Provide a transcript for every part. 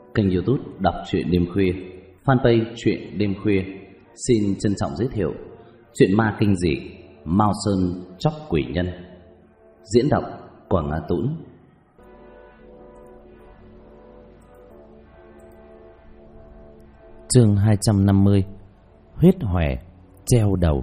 kênh YouTube Đọc truyện đêm khuya, fanpage truyện đêm khuya. Xin trân trọng giới thiệu truyện ma kinh dị Mao Sơn Chóc Quỷ Nhân. Diễn đọc Quảng Á Tũng. Chương 250. Huyết hòe treo đầu.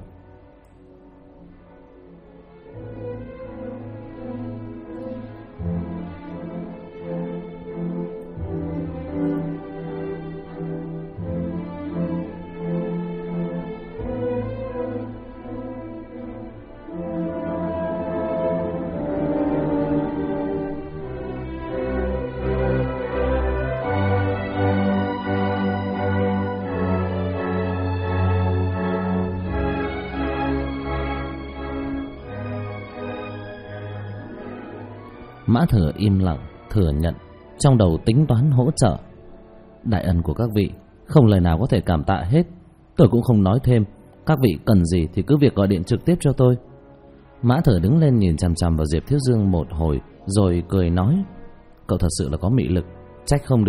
Mã Thừa im lặng thừa nhận, trong đầu tính toán hỗ trợ. Đại ân của các vị không lời nào có thể cảm tạ hết. Tôi cũng không nói thêm. Các vị cần gì thì cứ việc gọi điện trực tiếp cho tôi. Mã Thừa đứng lên nhìn chằm chằm vào Diệp Thiếu Dương một hồi, rồi cười nói: Cậu thật sự là có mị lực. Trách không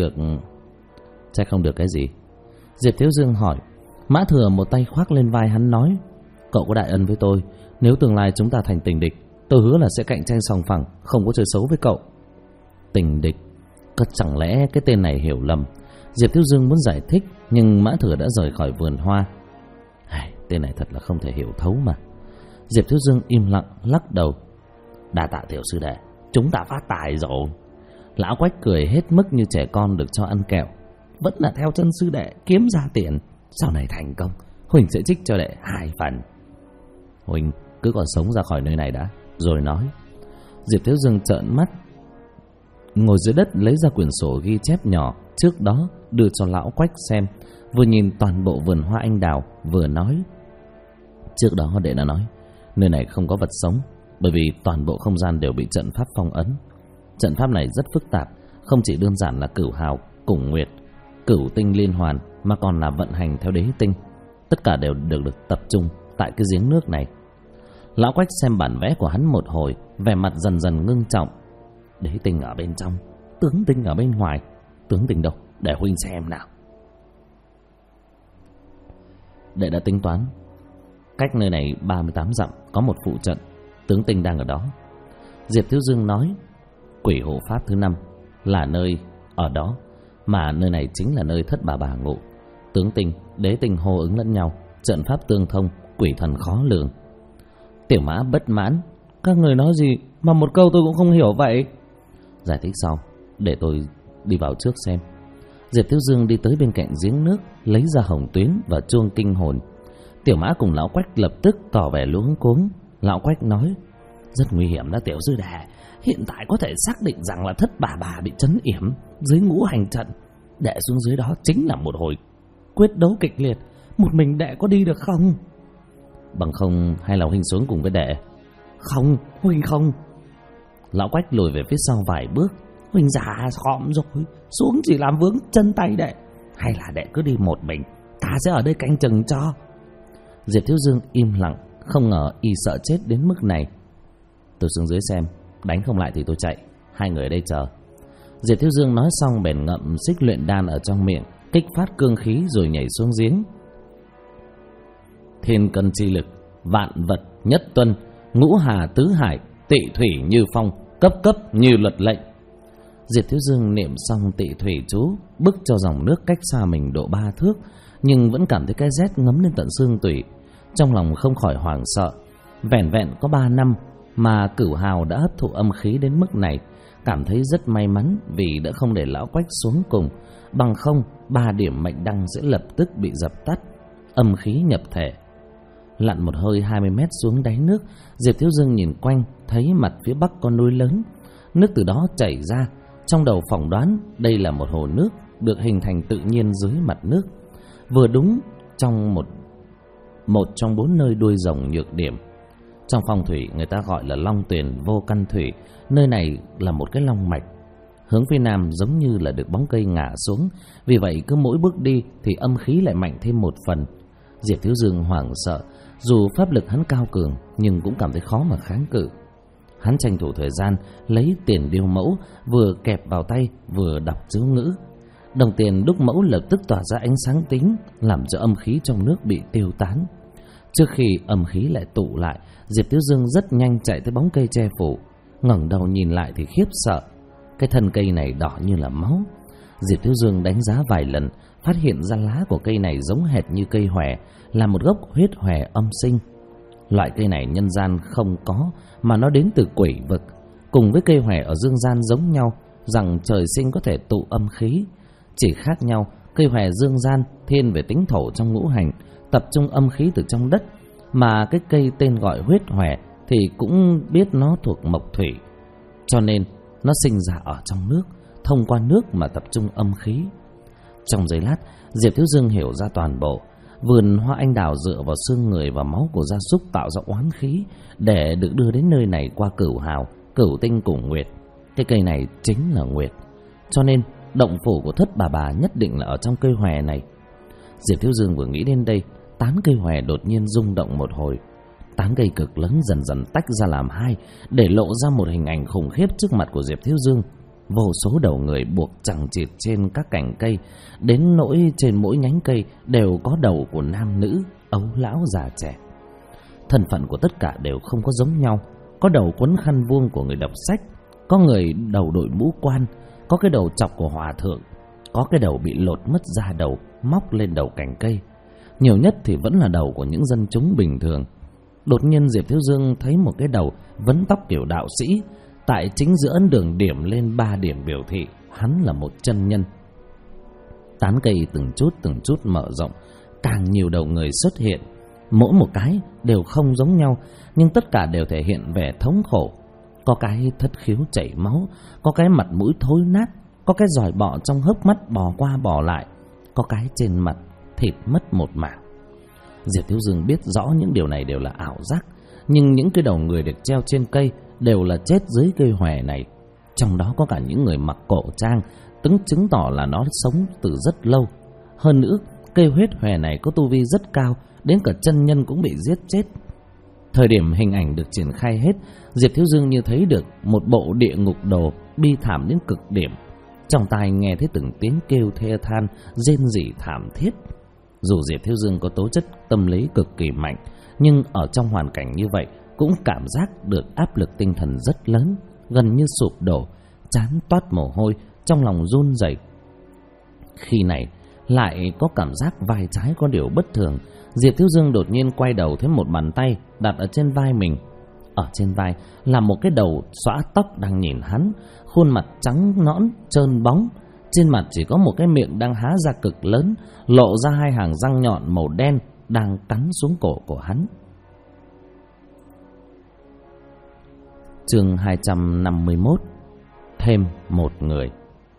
được cái gì? Diệp Thiếu Dương hỏi. Mã Thừa một tay khoác lên vai hắn nói: Cậu có đại ân với tôi, nếu tương lai chúng ta thành tình địch, tôi hứa là sẽ cạnh tranh sòng phẳng, không có chơi xấu với cậu. Tình địch? Cất chẳng lẽ cái tên này hiểu lầm? Diệp Thiếu Dương muốn giải thích, nhưng Mã Thừa đã rời khỏi vườn hoa. Tên này thật là không thể hiểu thấu mà. Diệp Thiếu Dương im lặng lắc đầu. Đa tạ tiểu sư đệ, chúng ta phát tài rồi. Lão Quách cười hết mức như trẻ con được cho ăn kẹo. Vẫn là theo chân sư đệ kiếm ra tiền, sau này thành công Huỳnh sẽ trích cho đệ 2 phần. Huỳnh cứ còn sống ra khỏi nơi này đã rồi nói. Diệp Thiếu Dương trợn mắt, ngồi dưới đất lấy ra quyển sổ ghi chép nhỏ trước đó đưa cho lão Quách xem, vừa nhìn toàn bộ vườn hoa anh đào vừa nói. Trước đó đệ đã nói nơi này không có vật sống, bởi vì toàn bộ không gian đều bị trận pháp phong ấn. Trận pháp này rất phức tạp, không chỉ đơn giản là cửu hào, củng nguyệt, cửu tinh liên hoàn, mà còn là vận hành theo đế tinh. Tất cả đều được tập trung tại cái giếng nước này. Lão Quách xem bản vẽ của hắn một hồi, vẻ mặt dần dần ngưng trọng. Đế tinh ở bên trong, tướng tinh ở bên ngoài. Tướng tinh đâu? Để huynh xem nào. Đệ đã tính toán, cách nơi này 38 dặm có một phụ trận, tướng tinh đang ở đó. Diệp Thiếu Dương nói. Quỷ hộ pháp thứ 5 là nơi ở đó, mà nơi này chính là nơi Thất Bà ngụ. Tướng tinh, đế tinh hô ứng lẫn nhau, trận pháp tương thông, quỷ thần khó lường. Tiểu Mã bất mãn. Các người nói gì mà một câu tôi cũng không hiểu vậy? Giải thích sau, để tôi đi vào trước xem. Diệp Thiếu Dương đi tới bên cạnh giếng nước, lấy ra hồng tuyến và chuông kinh hồn. Tiểu Mã cùng lão Quách lập tức tỏ vẻ luống cuống. Lão Quách nói: Rất nguy hiểm đó tiểu sư đệ. Hiện tại có thể xác định rằng là Thất Bà bị trấn yểm dưới ngũ hành trận. Đệ xuống dưới đó chính là một hồi quyết đấu kịch liệt. Một mình đệ có đi được không? Bằng không hay là huynh xuống cùng với đệ? Không, huynh không. Lão Quách lùi về phía sau vài bước. Huynh già khom rồi, xuống chỉ làm vướng chân tay đệ. Hay là đệ cứ đi một mình, ta sẽ ở đây canh chừng cho. Diệp Thiếu Dương im lặng, không ngờ y sợ chết đến mức này. Tôi xuống dưới xem, đánh không lại thì tôi chạy, hai người ở đây chờ. Diệp Thiếu Dương nói xong bèn ngậm xích luyện đan ở trong miệng, kích phát cương khí rồi nhảy xuống giếng. Thiên cân chi lực, vạn vật nhất tuân, ngũ hà tứ hải, tị thủy như phong, cấp cấp như luật lệnh. Diệp Thiếu Dương niệm xong tị thủy chú, bức cho dòng nước cách xa mình độ 3 thước, nhưng vẫn cảm thấy cái rét ngấm lên tận xương tủy. Trong lòng không khỏi hoảng sợ. Vẻn vẹn có 3 năm mà cửu hào đã hấp thụ âm khí đến mức này, cảm thấy rất may mắn vì đã không để lão Quách xuống cùng. Bằng không 3 điểm mệnh đăng sẽ lập tức bị dập tắt, âm khí nhập thể. Lặn một hơi 20 mét xuống đáy nước, Diệp Thiếu Dương nhìn quanh, thấy mặt phía bắc có núi lớn, nước từ đó chảy ra. Trong đầu phỏng đoán đây là một hồ nước được hình thành tự nhiên dưới mặt nước, vừa đúng trong một trong 4 nơi đuôi rồng nhược điểm. Trong phong thủy người ta gọi là long tuyền vô căn thủy. Nơi này là một cái long mạch, hướng phía nam giống như là được bóng cây ngả xuống. Vì vậy cứ mỗi bước đi thì âm khí lại mạnh thêm một phần. Diệp Thiếu Dương hoảng sợ, dù pháp lực hắn cao cường nhưng cũng cảm thấy khó mà kháng cự. Hắn tranh thủ thời gian lấy tiền điêu mẫu, vừa kẹp vào tay vừa đọc chú ngữ. Đồng tiền đúc mẫu lập tức tỏa ra ánh sáng tím, làm cho âm khí trong nước bị tiêu tán. Trước khi âm khí lại tụ lại, Diệp Thiếu Dương rất nhanh chạy tới bóng cây che phủ. Ngẩng đầu nhìn lại thì khiếp sợ. Cái thân cây này đỏ như là máu. Diệp Thiếu Dương đánh giá vài lần, phát hiện ra lá của cây này giống hệt như cây hòe, là một gốc huyết hòe âm sinh. Loại cây này nhân gian không có, mà nó đến từ quỷ vực. Cùng với cây hòe ở dương gian giống nhau, rằng trời sinh có thể tụ âm khí. Chỉ khác nhau, cây hòe dương gian thiên về tính thổ trong ngũ hành, tập trung âm khí từ trong đất, mà cái cây tên gọi huyết hòe thì cũng biết nó thuộc mộc thủy, cho nên nó sinh ra ở trong nước, thông qua nước mà tập trung âm khí. Trong giây lát, Diệp Thiếu Dương hiểu ra toàn bộ. Vườn hoa anh đào dựa vào xương người và máu của gia súc tạo ra oán khí để được đưa đến nơi này qua cửu hào, cửu tinh cùng nguyệt. Cái cây này chính là nguyệt, cho nên động phủ của Thất bà nhất định là ở trong cây hòe này. Diệp Thiếu Dương vừa nghĩ đến đây, tán cây hòe đột nhiên rung động một hồi. Tán cây cực lớn dần dần tách ra làm hai, để lộ ra một hình ảnh khủng khiếp trước mặt của Diệp Thiếu Dương. Vô số đầu người buộc chằng chịt trên các cành cây, đến nỗi trên mỗi nhánh cây đều có đầu của nam nữ, ấu lão già trẻ. Thân phận của tất cả đều không có giống nhau. Có đầu quấn khăn vuông của người đọc sách, có người đầu đội mũ quan, có cái đầu chọc của hòa thượng, có cái đầu bị lột mất da đầu, móc lên đầu cành cây. Nhiều nhất thì vẫn là đầu của những dân chúng bình thường. Đột nhiên Diệp Thiếu Dương thấy một cái đầu vấn tóc kiểu đạo sĩ, tại chính giữa ấn đường điểm lên 3 điểm biểu thị hắn là một chân nhân. Tán cây từng chút mở rộng, càng nhiều đầu người xuất hiện. Mỗi một cái đều không giống nhau, nhưng tất cả đều thể hiện vẻ thống khổ. Có cái thất khiếu chảy máu, có cái mặt mũi thối nát, có cái giòi bọ trong hốc mắt bò qua bò lại, có cái trên mặt thịt mất một mảng. Diệp Thiếu Dương biết rõ những điều này đều là ảo giác, nhưng những cái đầu người được treo trên cây đều là chết dưới cây hòe này. Trong đó có cả những người mặc cổ trang, chứng tỏ là nó sống từ rất lâu. Hơn nữa, cây huyết hòe này có tu vi rất cao, đến cả chân nhân cũng bị giết chết. Thời điểm hình ảnh được triển khai hết, Diệp Thiếu Dương như thấy được một bộ địa ngục đồ bi thảm đến cực điểm. Trong tai nghe thấy từng tiếng kêu thê than, rên rỉ thảm thiết. Dù Diệp Thiếu Dương có tố chất tâm lý cực kỳ mạnh, nhưng ở trong hoàn cảnh như vậy cũng cảm giác được áp lực tinh thần rất lớn, gần như sụp đổ, trán toát mồ hôi, trong lòng run rẩy. Khi này lại có cảm giác vai trái có điều bất thường. Diệp Thiếu Dương đột nhiên quay đầu thấy một bàn tay đặt ở trên vai mình. Ở trên vai là một cái đầu xõa tóc đang nhìn hắn, khuôn mặt trắng nõn trơn bóng, trên mặt chỉ có một cái miệng đang há ra cực lớn, lộ ra 2 hàng răng nhọn màu đen đang cắn xuống cổ của hắn. Chương 251. Thêm một người.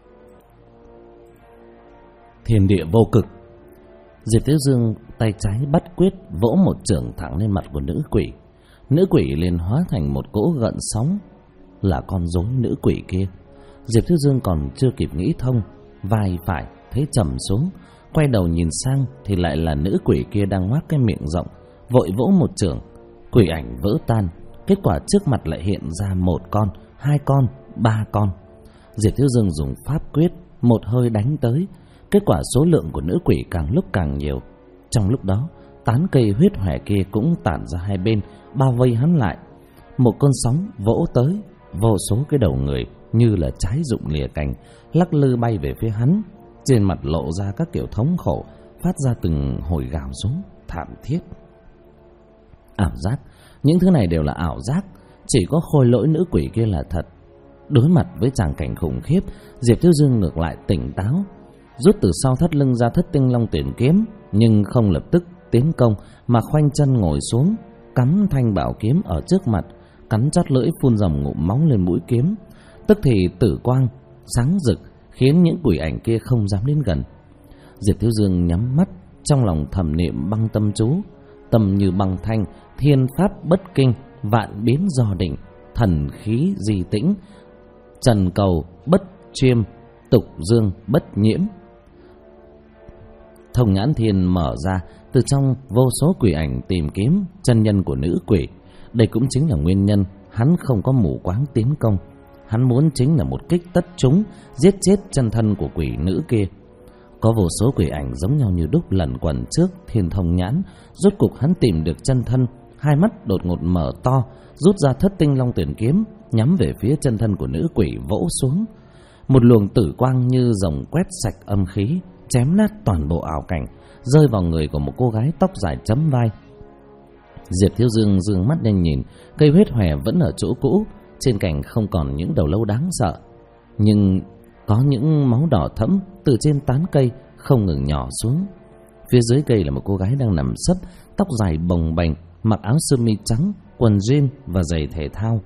Thiên địa vô cực. Diệp Thiếu Dương tay trái bắt quyết vỗ một chưởng thẳng lên mặt của nữ quỷ. Nữ quỷ liền hóa thành một cỗ gợn sóng, là con rối nữ quỷ kia. Diệp Thiếu Dương còn chưa kịp nghĩ thông, vai phải thấy trầm xuống, quay đầu nhìn sang thì lại là nữ quỷ kia đang ngoác cái miệng rộng, vội vỗ một chưởng, quỷ ảnh vỡ tan. Kết quả trước mặt lại hiện ra 1 con, 2 con, 3 con. Diệp Thiếu Dương dùng pháp quyết một hơi đánh tới. Kết quả số lượng của nữ quỷ càng lúc càng nhiều. Trong lúc đó, tán cây huyết hòe kia cũng tản ra hai bên, bao vây hắn lại. Một cơn sóng vỗ tới, vô số cái đầu người như là trái rụng lìa cành, lắc lư bay về phía hắn. Trên mặt lộ ra các kiểu thống khổ, phát ra từng hồi gào rống thảm thiết. Ảo giác, những thứ này đều là ảo giác, chỉ có khôi lỗi nữ quỷ kia là thật. Đối mặt với tràng cảnh khủng khiếp, Diệp Thiếu Dương ngược lại tỉnh táo, rút từ sau thắt lưng ra Thất Tinh Long Tuyển kiếm, nhưng không lập tức tiến công mà khoanh chân ngồi xuống, cắm thanh bảo kiếm ở trước mặt, cắn chót lưỡi phun dòng ngụm máu lên mũi kiếm. Tức thì tử quang sáng rực khiến những quỷ ảnh kia không dám đến gần. Diệp Thiếu Dương nhắm mắt, trong lòng thầm niệm băng tâm chú. Tâm như băng thanh, thiên pháp bất kinh, vạn biến do định, thần khí di tĩnh, trần cầu bất chiêm, tục dương bất nhiễm. Thông nhãn thiên mở ra, từ trong vô số quỷ ảnh tìm kiếm chân nhân của nữ quỷ. Đây cũng chính là nguyên nhân hắn không có mù quáng tiến công. Hắn muốn chính là một kích tất trúng, giết chết chân thân của quỷ nữ kia. Có vô số quỷ ảnh giống nhau như đúc lẩn quẩn trước thiên thông nhãn. Rốt cục hắn tìm được chân thân, hai mắt đột ngột mở to, rút ra thất tinh long tuyển kiếm, nhắm về phía chân thân của nữ quỷ vỗ xuống. Một luồng tử quang như rồng quét sạch âm khí, chém nát toàn bộ ảo cảnh, rơi vào người của một cô gái tóc dài chấm vai. Diệp Thiếu Dương dương mắt lên nhìn, cây huyết hòe vẫn ở chỗ cũ, trên cành không còn những đầu lâu đáng sợ, nhưng có những máu đỏ thẫm từ trên tán cây không ngừng nhỏ xuống. Phía dưới cây là một cô gái đang nằm sấp, tóc dài bồng bềnh, mặc áo sơ mi trắng, quần jean và giày thể thao.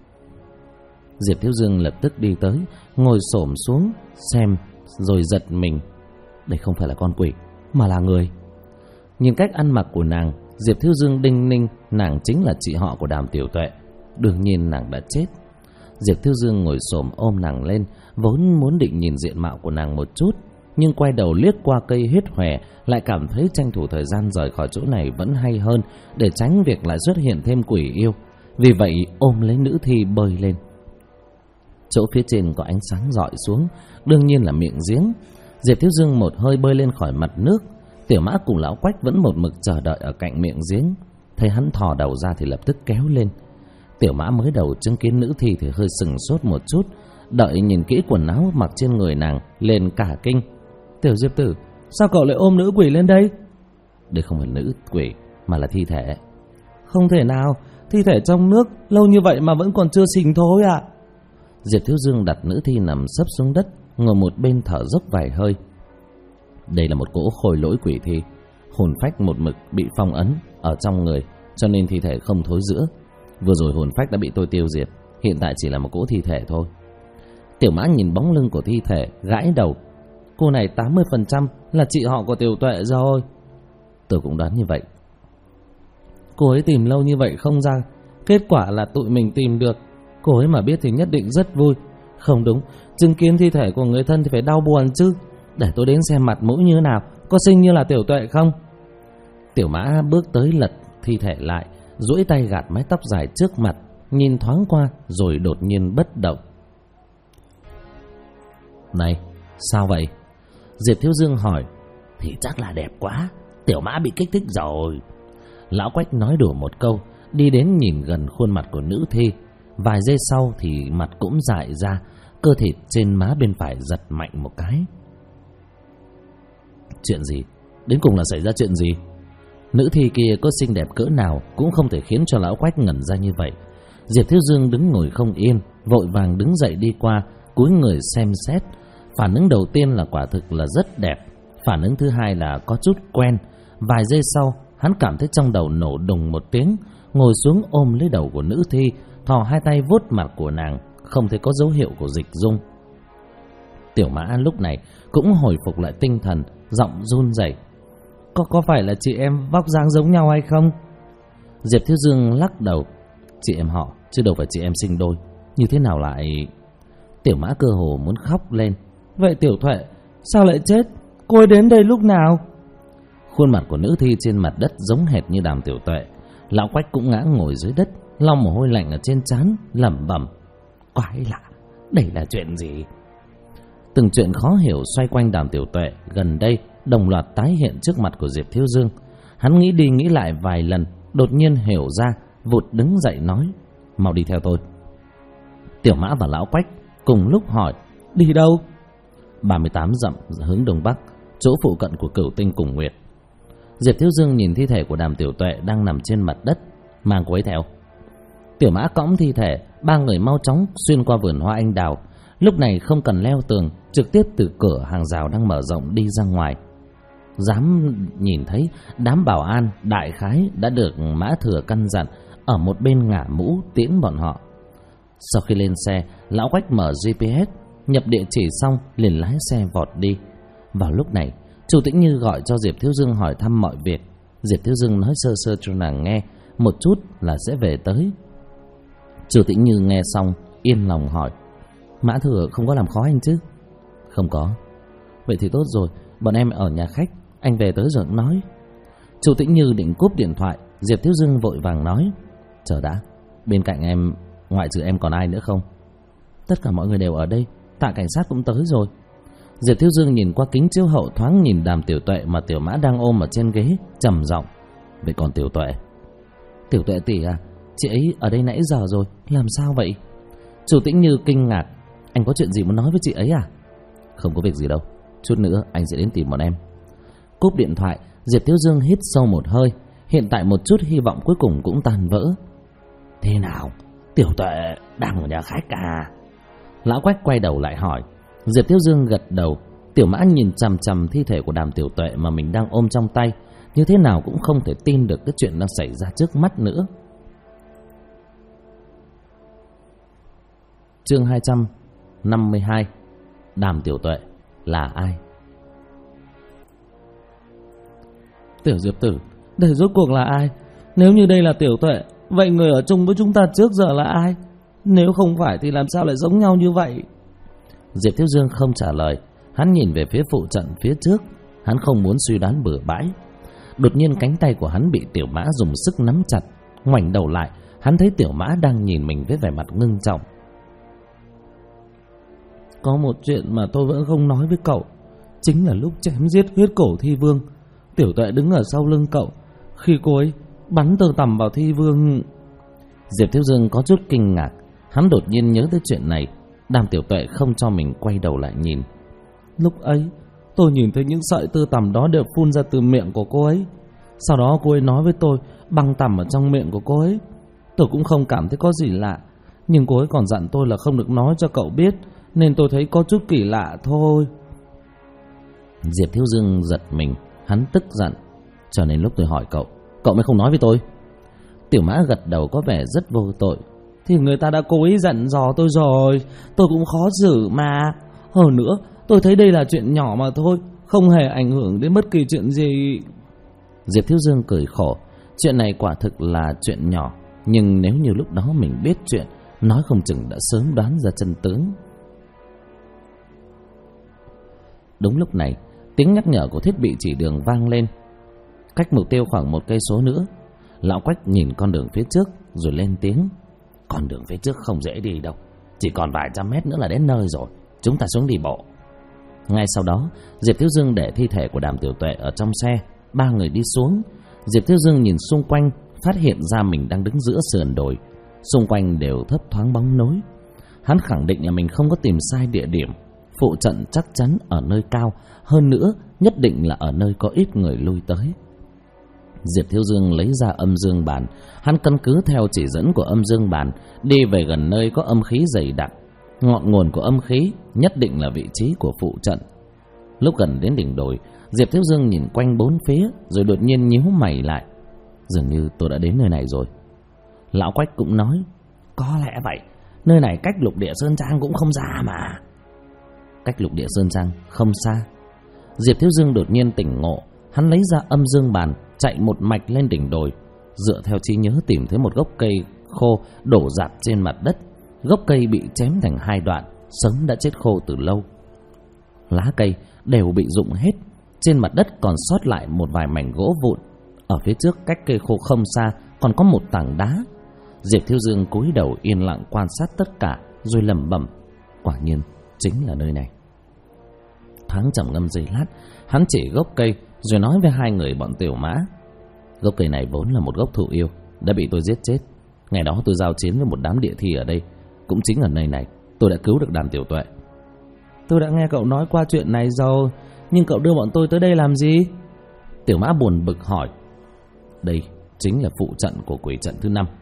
Diệp Thiếu Dương lập tức đi tới, ngồi xổm xuống xem, rồi giật mình. Đây không phải là con quỷ, mà là người. Nhìn cách ăn mặc của nàng, Diệp Thiếu Dương đinh ninh nàng chính là chị họ của Đàm Tiểu Tuệ. Đương nhiên nàng đã chết. Diệp Thiếu Dương ngồi xổm ôm nàng lên, vốn muốn định nhìn diện mạo của nàng một chút, nhưng quay đầu liếc qua cây huyết hòe, lại cảm thấy tranh thủ thời gian rời khỏi chỗ này vẫn hay hơn, để tránh việc lại xuất hiện thêm quỷ yêu. Vì vậy ôm lấy nữ thi bơi lên. Chỗ phía trên có ánh sáng rọi xuống, đương nhiên là miệng giếng. Diệp Thiếu Dương một hơi bơi lên khỏi mặt nước. Tiểu Mã cùng Lão Quách vẫn một mực chờ đợi ở cạnh miệng giếng. Thấy hắn thò đầu ra thì lập tức kéo lên. Tiểu Mã mới đầu chứng kiến nữ thi thì hơi sừng sốt một chút, đợi nhìn kỹ quần áo mặc trên người nàng lên cả kinh. Tiểu Diệp tử, sao cậu lại ôm nữ quỷ lên đây? Đây không phải nữ quỷ mà là thi thể. Không thể nào, thi thể trong nước lâu như vậy mà vẫn còn chưa xình thôi ạ. Diệp Thiếu Dương đặt nữ thi nằm sấp xuống đất, ngồi một bên thở dốc vài hơi. Đây là một cỗ khôi lỗi quỷ thi, hồn phách một mực bị phong ấn ở trong người, cho nên thi thể không thối rữa. Vừa rồi hồn phách đã bị tôi tiêu diệt, hiện tại chỉ là một cỗ thi thể thôi. Tiểu Mã nhìn bóng lưng của thi thể, gãi đầu. Cô này 80% là chị họ của Tiểu Tuệ rồi. Tôi cũng đoán như vậy. Cô ấy tìm lâu như vậy không ra, kết quả là tụi mình tìm được. Cô ấy mà biết thì nhất định rất vui. Không đúng, chứng kiến thi thể của người thân thì phải đau buồn chứ. Để tôi đến xem mặt mũi như thế nào, có xinh như là Tiểu Tuệ không? Tiểu Mã bước tới lật thi thể lại, duỗi tay gạt mái tóc dài trước mặt, nhìn thoáng qua rồi đột nhiên bất động. Này, sao vậy? Diệp Thiếu Dương hỏi. Thì chắc là đẹp quá, Tiểu Mã bị kích thích rồi. Lão Quách nói đùa một câu, đi đến nhìn gần khuôn mặt của nữ thi. Vài giây sau thì mặt cũng dại ra, cơ thịt trên má bên phải giật mạnh một cái. Chuyện gì? Đến cùng là xảy ra chuyện gì? Nữ thi kia có xinh đẹp cỡ nào cũng không thể khiến cho Lão Quách ngẩn ra như vậy. Diệp Thiếu Dương đứng ngồi không yên, vội vàng đứng dậy đi qua, cúi người xem xét. Phản ứng đầu tiên là quả thực là rất đẹp. Phản ứng thứ hai là có chút quen. Vài giây sau, hắn cảm thấy trong đầu nổ đùng một tiếng, ngồi xuống ôm lấy đầu của nữ thi, thò hai tay vuốt mặt của nàng, không thấy có dấu hiệu của dịch dung. Tiểu Mã lúc này cũng hồi phục lại tinh thần, giọng run rẩy. Có phải là chị em vóc dáng giống nhau hay không? Diệp Thiếu Dương lắc đầu. Chị em họ, chứ đâu phải chị em sinh đôi. Như thế nào lại... Tiểu Mã cơ hồ muốn khóc lên. Vậy Tiểu Tuệ, sao lại chết? Cô ấy đến đây lúc nào? Khuôn mặt của nữ thi trên mặt đất giống hệt như Đàm Tiểu Tuệ. Lão Quách cũng ngã ngồi dưới đất, lau mồ hôi lạnh ở trên trán, lẩm bẩm. Quái lạ, đây là chuyện gì? Từng chuyện khó hiểu xoay quanh Đàm Tiểu Tuệ gần đây đồng loạt tái hiện trước mặt của Diệp Thiếu Dương. Hắn nghĩ đi nghĩ lại vài lần, đột nhiên hiểu ra, vụt đứng dậy nói. Mau đi theo tôi. Tiểu Mã và Lão Quách cùng lúc hỏi. Đi đâu? 38 dặm hướng đông bắc, chỗ phụ cận của Cửu Tinh cùng Nguyệt. Diệp Thiếu Dương nhìn thi thể của Đàm Tiểu Tuệ đang nằm trên mặt đất, mang cô ấy theo. Tiểu Mã cõng thi thể, ba người mau chóng xuyên qua vườn hoa anh đào. Lúc này không cần leo tường, trực tiếp từ cửa hàng rào đang mở rộng đi ra ngoài. Dám nhìn thấy đám bảo an đại khái đã được Mã Thừa căn dặn ở một bên ngả mũ tiễn bọn họ. Sau khi lên xe, Lão Quách mở GPS, nhập địa chỉ xong liền lái xe vọt đi. Vào lúc này, Chu Tĩnh Như gọi cho Diệp Thiếu Dương hỏi thăm mọi việc. Diệp Thiếu Dương nói sơ sơ cho nàng nghe một chút là sẽ về tới. Chu Tĩnh Như nghe xong yên lòng hỏi. Mã Thừa không có làm khó anh chứ? Không có. Vậy thì tốt rồi, bọn em ở nhà khách, anh về tới rồi cũng nói. Chu Tĩnh Như định cúp điện thoại, Diệp Thiếu Dương vội vàng nói. Chờ đã, bên cạnh em ngoại trừ em còn ai nữa không? Tất cả mọi người đều ở đây, Tạ cảnh sát cũng tới rồi. Diệp Thiếu Dương nhìn qua kính chiếu hậu, thoáng nhìn Đàm Tiểu Tuệ mà Tiểu Mã đang ôm ở trên ghế, trầm giọng: "Vậy còn Tiểu Tuệ?" "Tiểu Tuệ tỷ à, chị ấy ở đây nãy giờ rồi, làm sao vậy?" Chu Tĩnh Như kinh ngạc: "Anh có chuyện gì muốn nói với chị ấy à?" "Không có việc gì đâu, chút nữa anh sẽ đến tìm bọn em." Cúp điện thoại, Diệp Thiếu Dương hít sâu một hơi. Hiện tại một chút hy vọng cuối cùng cũng tan vỡ. "Thế nào, Tiểu Tuệ đang ở nhà khách à?" Lão Quách quay đầu lại hỏi. Diệp Thiếu Dương gật đầu. Tiểu Mã nhìn chằm chằm thi thể của Đàm Tiểu Tuệ mà mình đang ôm trong tay, như thế nào cũng không thể tin được cái chuyện đang xảy ra trước mắt nữa. Chương 252. Đàm Tiểu Tuệ là ai? "Tiểu Diệp tử, đây rốt cuộc là ai? Nếu như đây là Tiểu Tuệ, vậy người ở chung với chúng ta trước giờ là ai? Nếu không phải thì làm sao lại giống nhau như vậy?" Diệp Thiếu Dương không trả lời. Hắn nhìn về phía phụ trận phía trước. Hắn không muốn suy đoán bừa bãi. Đột nhiên cánh tay của hắn bị Tiểu Mã dùng sức nắm chặt. Ngoảnh đầu lại, hắn thấy Tiểu Mã đang nhìn mình với vẻ mặt ngưng trọng. "Có một chuyện mà tôi vẫn không nói với cậu. Chính là lúc chém giết huyết cổ Thi Vương, Tiểu Tuệ đứng ở sau lưng cậu. Khi cô ấy bắn tơ tằm vào Thi Vương..." Diệp Thiếu Dương có chút kinh ngạc. Hắn đột nhiên nhớ tới chuyện này. Đàm Tiểu Tuệ không cho mình quay đầu lại nhìn. "Lúc ấy tôi nhìn thấy những sợi tơ tằm đó đều phun ra từ miệng của cô ấy. Sau đó cô ấy nói với tôi băng tằm ở trong miệng của cô ấy. Tôi cũng không cảm thấy có gì lạ, nhưng cô ấy còn dặn tôi là không được nói cho cậu biết, nên tôi thấy có chút kỳ lạ thôi." Diệp Thiếu Dương giật mình. Hắn tức giận: "Cho nên lúc tôi hỏi cậu, cậu mới không nói với tôi?" Tiểu Mã gật đầu có vẻ rất vô tội. "Thì người ta đã cố ý dặn dò tôi rồi, tôi cũng khó xử mà. Hơn nữa, tôi thấy đây là chuyện nhỏ mà thôi, không hề ảnh hưởng đến bất kỳ chuyện gì." Diệp Thiếu Dương cười khổ. Chuyện này quả thực là chuyện nhỏ, nhưng nếu như lúc đó mình biết chuyện, nói không chừng đã sớm đoán ra chân tướng. Đúng lúc này, tiếng nhắc nhở của thiết bị chỉ đường vang lên. Cách mục tiêu khoảng 1 cây số nữa. Lão Quách nhìn con đường phía trước rồi lên tiếng: "Con đường phía trước không dễ đi đâu, chỉ còn vài trăm mét nữa là đến nơi rồi, chúng ta xuống đi bộ." Ngay sau đó, Diệp Thiếu Dương để thi thể của Đàm Tiểu Tuệ ở trong xe. 3 người đi xuống. Diệp Thiếu Dương nhìn xung quanh, phát hiện ra mình đang đứng giữa sườn đồi. Xung quanh đều thấp thoáng bóng nối. Hắn khẳng định là mình không có tìm sai địa điểm. Phụ trận chắc chắn ở nơi cao, hơn nữa nhất định là ở nơi có ít người lui tới. Diệp Thiếu Dương lấy ra âm dương bàn. Hắn căn cứ theo chỉ dẫn của âm dương bàn đi về gần nơi có âm khí dày đặc. Ngọn nguồn của âm khí nhất định là vị trí của phụ trận. Lúc gần đến đỉnh đồi, Diệp Thiếu Dương nhìn quanh bốn phía rồi đột nhiên nhíu mày lại. Dường như tôi đã đến nơi này rồi. Lão Quách cũng nói: "Có lẽ vậy, nơi này cách lục địa Sơn Trang cũng không xa mà." Cách lục địa Sơn Trang không xa. Diệp Thiếu Dương đột nhiên tỉnh ngộ. Hắn lấy ra âm dương bàn, chạy một mạch lên đỉnh đồi. Dựa theo trí nhớ tìm thấy một gốc cây khô đổ rạp trên mặt đất. Gốc cây bị chém thành 2 đoạn, sớm đã chết khô từ lâu. Lá cây đều bị rụng hết. Trên mặt đất còn sót lại một vài mảnh gỗ vụn. Ở phía trước cách cây khô không xa còn có một tảng đá. Diệp Thiếu Dương cúi đầu yên lặng quan sát tất cả rồi lẩm bẩm: quả nhiên chính là nơi này. Thoáng trầm ngâm giây lát, hắn chỉ gốc cây rồi nói với 2 người bọn Tiểu Mã: "Gốc cây này vốn là một gốc thụ yêu, đã bị tôi giết chết. Ngày đó tôi giao chiến với một đám địa thi ở đây, cũng chính ở nơi này tôi đã cứu được Đàm Tiểu Tuệ." "Tôi đã nghe cậu nói qua chuyện này rồi, nhưng cậu đưa bọn tôi tới đây làm gì?" Tiểu Mã buồn bực hỏi. "Đây chính là phụ trận của quỷ trận thứ 5.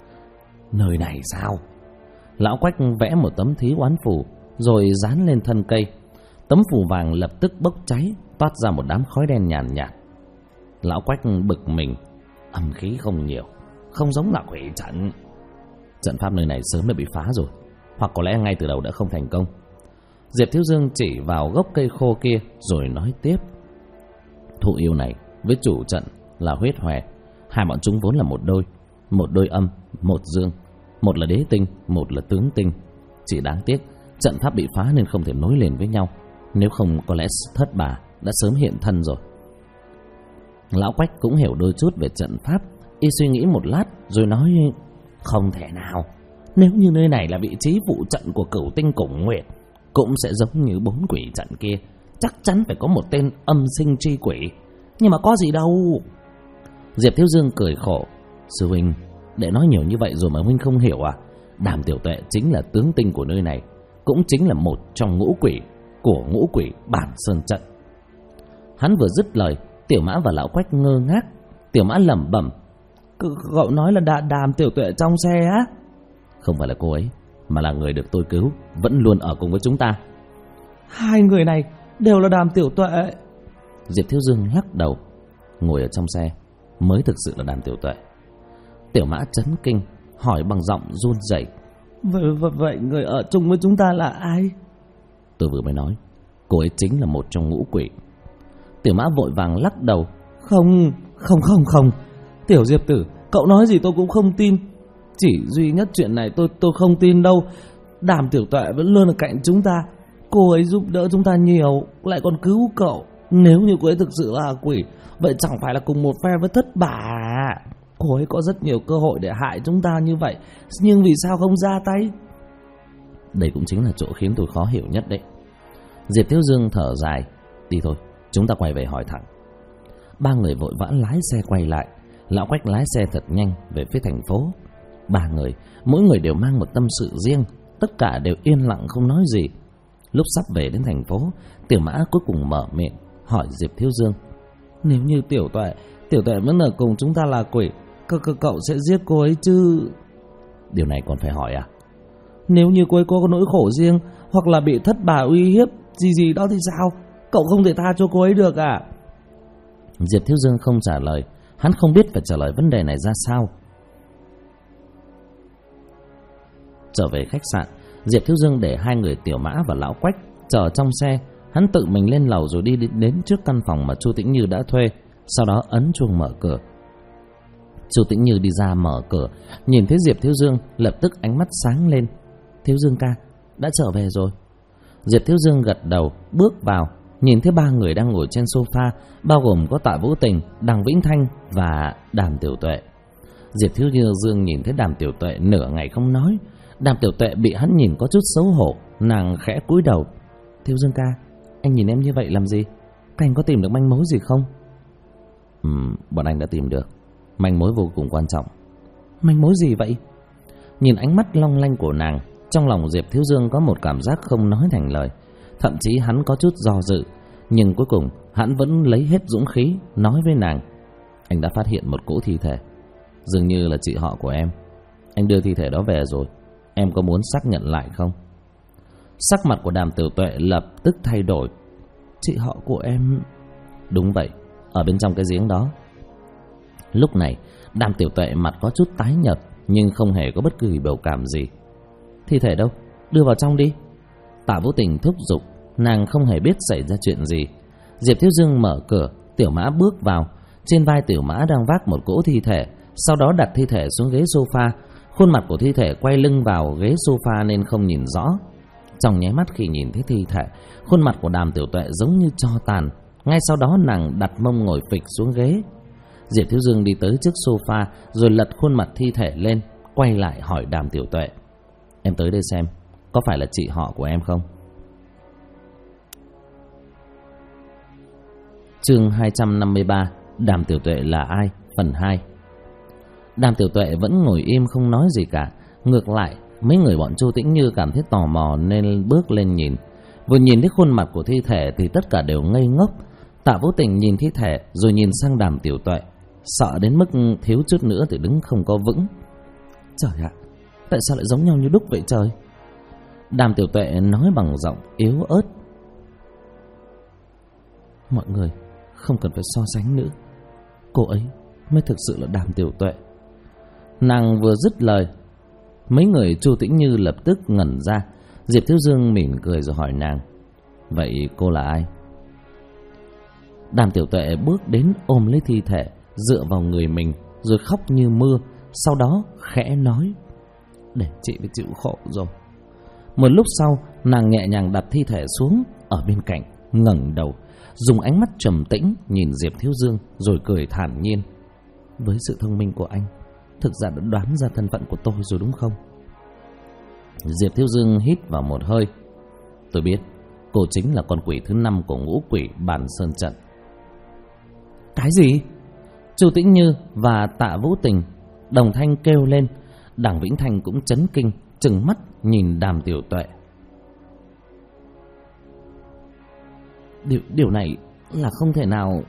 "Nơi này sao?" Lão Quách vẽ một tấm thí oán phù rồi dán lên thân cây. Tấm phù vàng lập tức bốc cháy, toát ra một đám khói đen nhàn nhạt. Lão Quách bực mình: âm khí không nhiều, không giống là quỷ trận. Trận pháp nơi này sớm đã bị phá rồi, hoặc có lẽ ngay từ đầu đã không thành công. Diệp Thiếu Dương chỉ vào gốc cây khô kia rồi nói tiếp: "Thụ yêu này với chủ trận là huyết hòe. 2 bọn chúng vốn là một đôi âm, một dương. Một là đế tinh, một là tướng tinh. Chỉ đáng tiếc trận pháp bị phá nên không thể nối liền với nhau. Nếu không có lẽ thất bà đã sớm hiện thân rồi." Lão Quách cũng hiểu đôi chút về trận pháp. Y suy nghĩ một lát rồi nói: "Không thể nào. Nếu như nơi này là vị trí phụ trận của Cửu Tinh Củng Nguyệt, cũng sẽ giống như 4 quỷ trận kia, chắc chắn phải có một tên âm sinh tri quỷ. Nhưng mà có gì đâu. Diệp Thiếu Dương cười khổ. Sư huynh, để nói nhiều như vậy rồi mà huynh không hiểu à? Đàm Tiểu Tuệ chính là tướng tinh của nơi này, cũng chính là một trong ngũ quỷ của ngũ quỷ Bản Sơn Trận. Hắn vừa dứt lời, Tiểu Mã và Lão Quách ngơ ngác. Tiểu Mã lẩm bẩm: Cậu nói là Đàm Tiểu Tuệ trong xe á? Không phải là cô ấy, mà là người được tôi cứu, vẫn luôn ở cùng với chúng ta. Hai người này đều là Đàm Tiểu Tuệ. Diệp Thiếu Dương lắc đầu. Ngồi ở trong xe mới thực sự là Đàm Tiểu Tuệ. Tiểu Mã chấn kinh, hỏi bằng giọng run rẩy: Vậy người ở chung với chúng ta là ai? Tôi vừa mới nói, cô ấy chính là một trong ngũ quỷ. Tiểu Mã vội vàng lắc đầu: Không. Tiểu Diệp tử, cậu nói gì tôi cũng không tin. Chỉ duy nhất chuyện này tôi không tin đâu. Đàm Tiểu Tuệ vẫn luôn ở cạnh chúng ta. Cô ấy giúp đỡ chúng ta nhiều, lại còn cứu cậu. Nếu như cô ấy thực sự là quỷ, vậy chẳng phải là cùng một phe với Thất Bà. Cô ấy có rất nhiều cơ hội để hại chúng ta như vậy, nhưng vì sao không ra tay? Đây cũng chính là chỗ khiến tôi khó hiểu nhất đấy. Diệp Thiếu Dương thở dài: Đi thôi, chúng ta quay về hỏi thẳng. Ba người vội vã lái xe quay lại. Lão Quách lái xe thật nhanh về phía thành phố. Ba người, mỗi người đều mang một tâm sự riêng, tất cả đều yên lặng không nói gì. Lúc sắp về đến thành phố, Tiểu Mã cuối cùng mở miệng hỏi Diệp Thiếu Dương: Nếu như Tiểu Tuệ vẫn ở cùng chúng ta là quỷ, cậu sẽ giết cô ấy chứ? Điều này còn phải hỏi à? Nếu như cô ấy có nỗi khổ riêng, hoặc là bị Thất Bà uy hiếp gì đó thì sao? Cậu không thể tha cho cô ấy được à? Diệp Thiếu Dương không trả lời. Hắn không biết phải trả lời vấn đề này ra sao. Trở về khách sạn, Diệp Thiếu Dương để hai người Tiểu Mã và Lão Quách chờ trong xe. Hắn tự mình lên lầu rồi đi đến trước căn phòng mà Chu Tĩnh Như đã thuê. Sau đó ấn chuông mở cửa. Chu Tĩnh Như đi ra mở cửa, nhìn thấy Diệp Thiếu Dương, lập tức ánh mắt sáng lên. Thiếu Dương ca, đã trở về rồi. Diệp Thiếu Dương gật đầu, bước vào, nhìn thấy ba người đang ngồi trên sofa, bao gồm có Tạ Vũ Tình, Đằng Vĩnh Thanh và Đàm Tiểu Tuệ. Diệp Thiếu Dương nhìn thấy Đàm Tiểu Tuệ nửa ngày không nói. Đàm Tiểu Tuệ bị hắn nhìn có chút xấu hổ, nàng khẽ cúi đầu. Thiếu Dương ca, anh nhìn em như vậy làm gì? Các anh có tìm được manh mối gì không? Bọn anh đã tìm được manh mối vô cùng quan trọng. Manh mối gì vậy? Nhìn ánh mắt long lanh của nàng, trong lòng Diệp Thiếu Dương có một cảm giác không nói thành lời. Thậm chí hắn có chút do dự, nhưng cuối cùng hắn vẫn lấy hết dũng khí nói với nàng: Anh đã phát hiện một cỗ thi thể, dường như là chị họ của em. Anh đưa thi thể đó về rồi, em có muốn xác nhận lại không? Sắc mặt của Đàm Tiểu Tuệ lập tức thay đổi. Chị họ của em? Đúng vậy, ở bên trong cái giếng đó. Lúc này Đàm Tiểu Tuệ mặt có chút tái nhợt, nhưng không hề có bất cứ biểu cảm gì. Thi thể đâu? Đưa vào trong đi. Tạ Vũ Tình thúc giục. Nàng không hề biết xảy ra chuyện gì. Diệp Thiếu Dương mở cửa, Tiểu Mã bước vào. Trên vai Tiểu Mã đang vác một cỗ thi thể, sau đó đặt thi thể xuống ghế sofa. Khuôn mặt của thi thể quay lưng vào ghế sofa nên không nhìn rõ. Trong nháy mắt khi nhìn thấy thi thể, khuôn mặt của Đàm Tiểu Tuệ giống như tro tàn. Ngay sau đó nàng đặt mông ngồi phịch xuống ghế. Diệp Thiếu Dương đi tới trước sofa rồi lật khuôn mặt thi thể lên, quay lại hỏi Đàm Tiểu Tuệ: Em tới đây xem, có phải là chị họ của em không? Chương 253: Đàm Tiểu Tuệ là ai? Phần 2. Đàm Tiểu Tuệ vẫn ngồi im không nói gì cả. Ngược lại, mấy người bọn Chu Tĩnh Như cảm thấy tò mò nên bước lên nhìn. Vừa nhìn thấy khuôn mặt của thi thể thì tất cả đều ngây ngốc. Tạ Vũ Tình nhìn thi thể rồi nhìn sang Đàm Tiểu Tuệ, sợ đến mức thiếu chút nữa thì đứng không có vững. Trời ạ, tại sao lại giống nhau như đúc vậy trời? Đàm Tiểu Tuệ nói bằng giọng yếu ớt. Mọi người không cần phải so sánh nữa, cô ấy mới thực sự là Đàm Tiểu Tuệ. Nàng vừa dứt lời, mấy người Chu Tĩnh Như lập tức ngẩn ra. Diệp Thiếu Dương mỉm cười rồi hỏi nàng: Vậy cô là ai? Đàm Tiểu Tuệ bước đến ôm lấy thi thể, dựa vào người mình rồi khóc như mưa. Sau đó khẽ nói: Để chị phải chịu khổ rồi. Một lúc sau, nàng nhẹ nhàng đặt thi thể xuống ở bên cạnh, ngẩng đầu, dùng ánh mắt trầm tĩnh nhìn Diệp Thiếu Dương rồi cười thản nhiên: Với sự thông minh của anh, thực ra đã đoán ra thân phận của tôi rồi đúng không? Diệp Thiếu Dương hít vào một hơi. Tôi biết Cô chính là con quỷ thứ 5 của ngũ quỷ Bàn Sơn Trận. Cái gì? Chu Tĩnh Như và Tạ Vũ Tình đồng thanh kêu lên. Đằng Vĩnh Thanh cũng chấn kinh, trừng mắt nhìn Đàm Tiểu Tuệ. Điều này là không thể nào.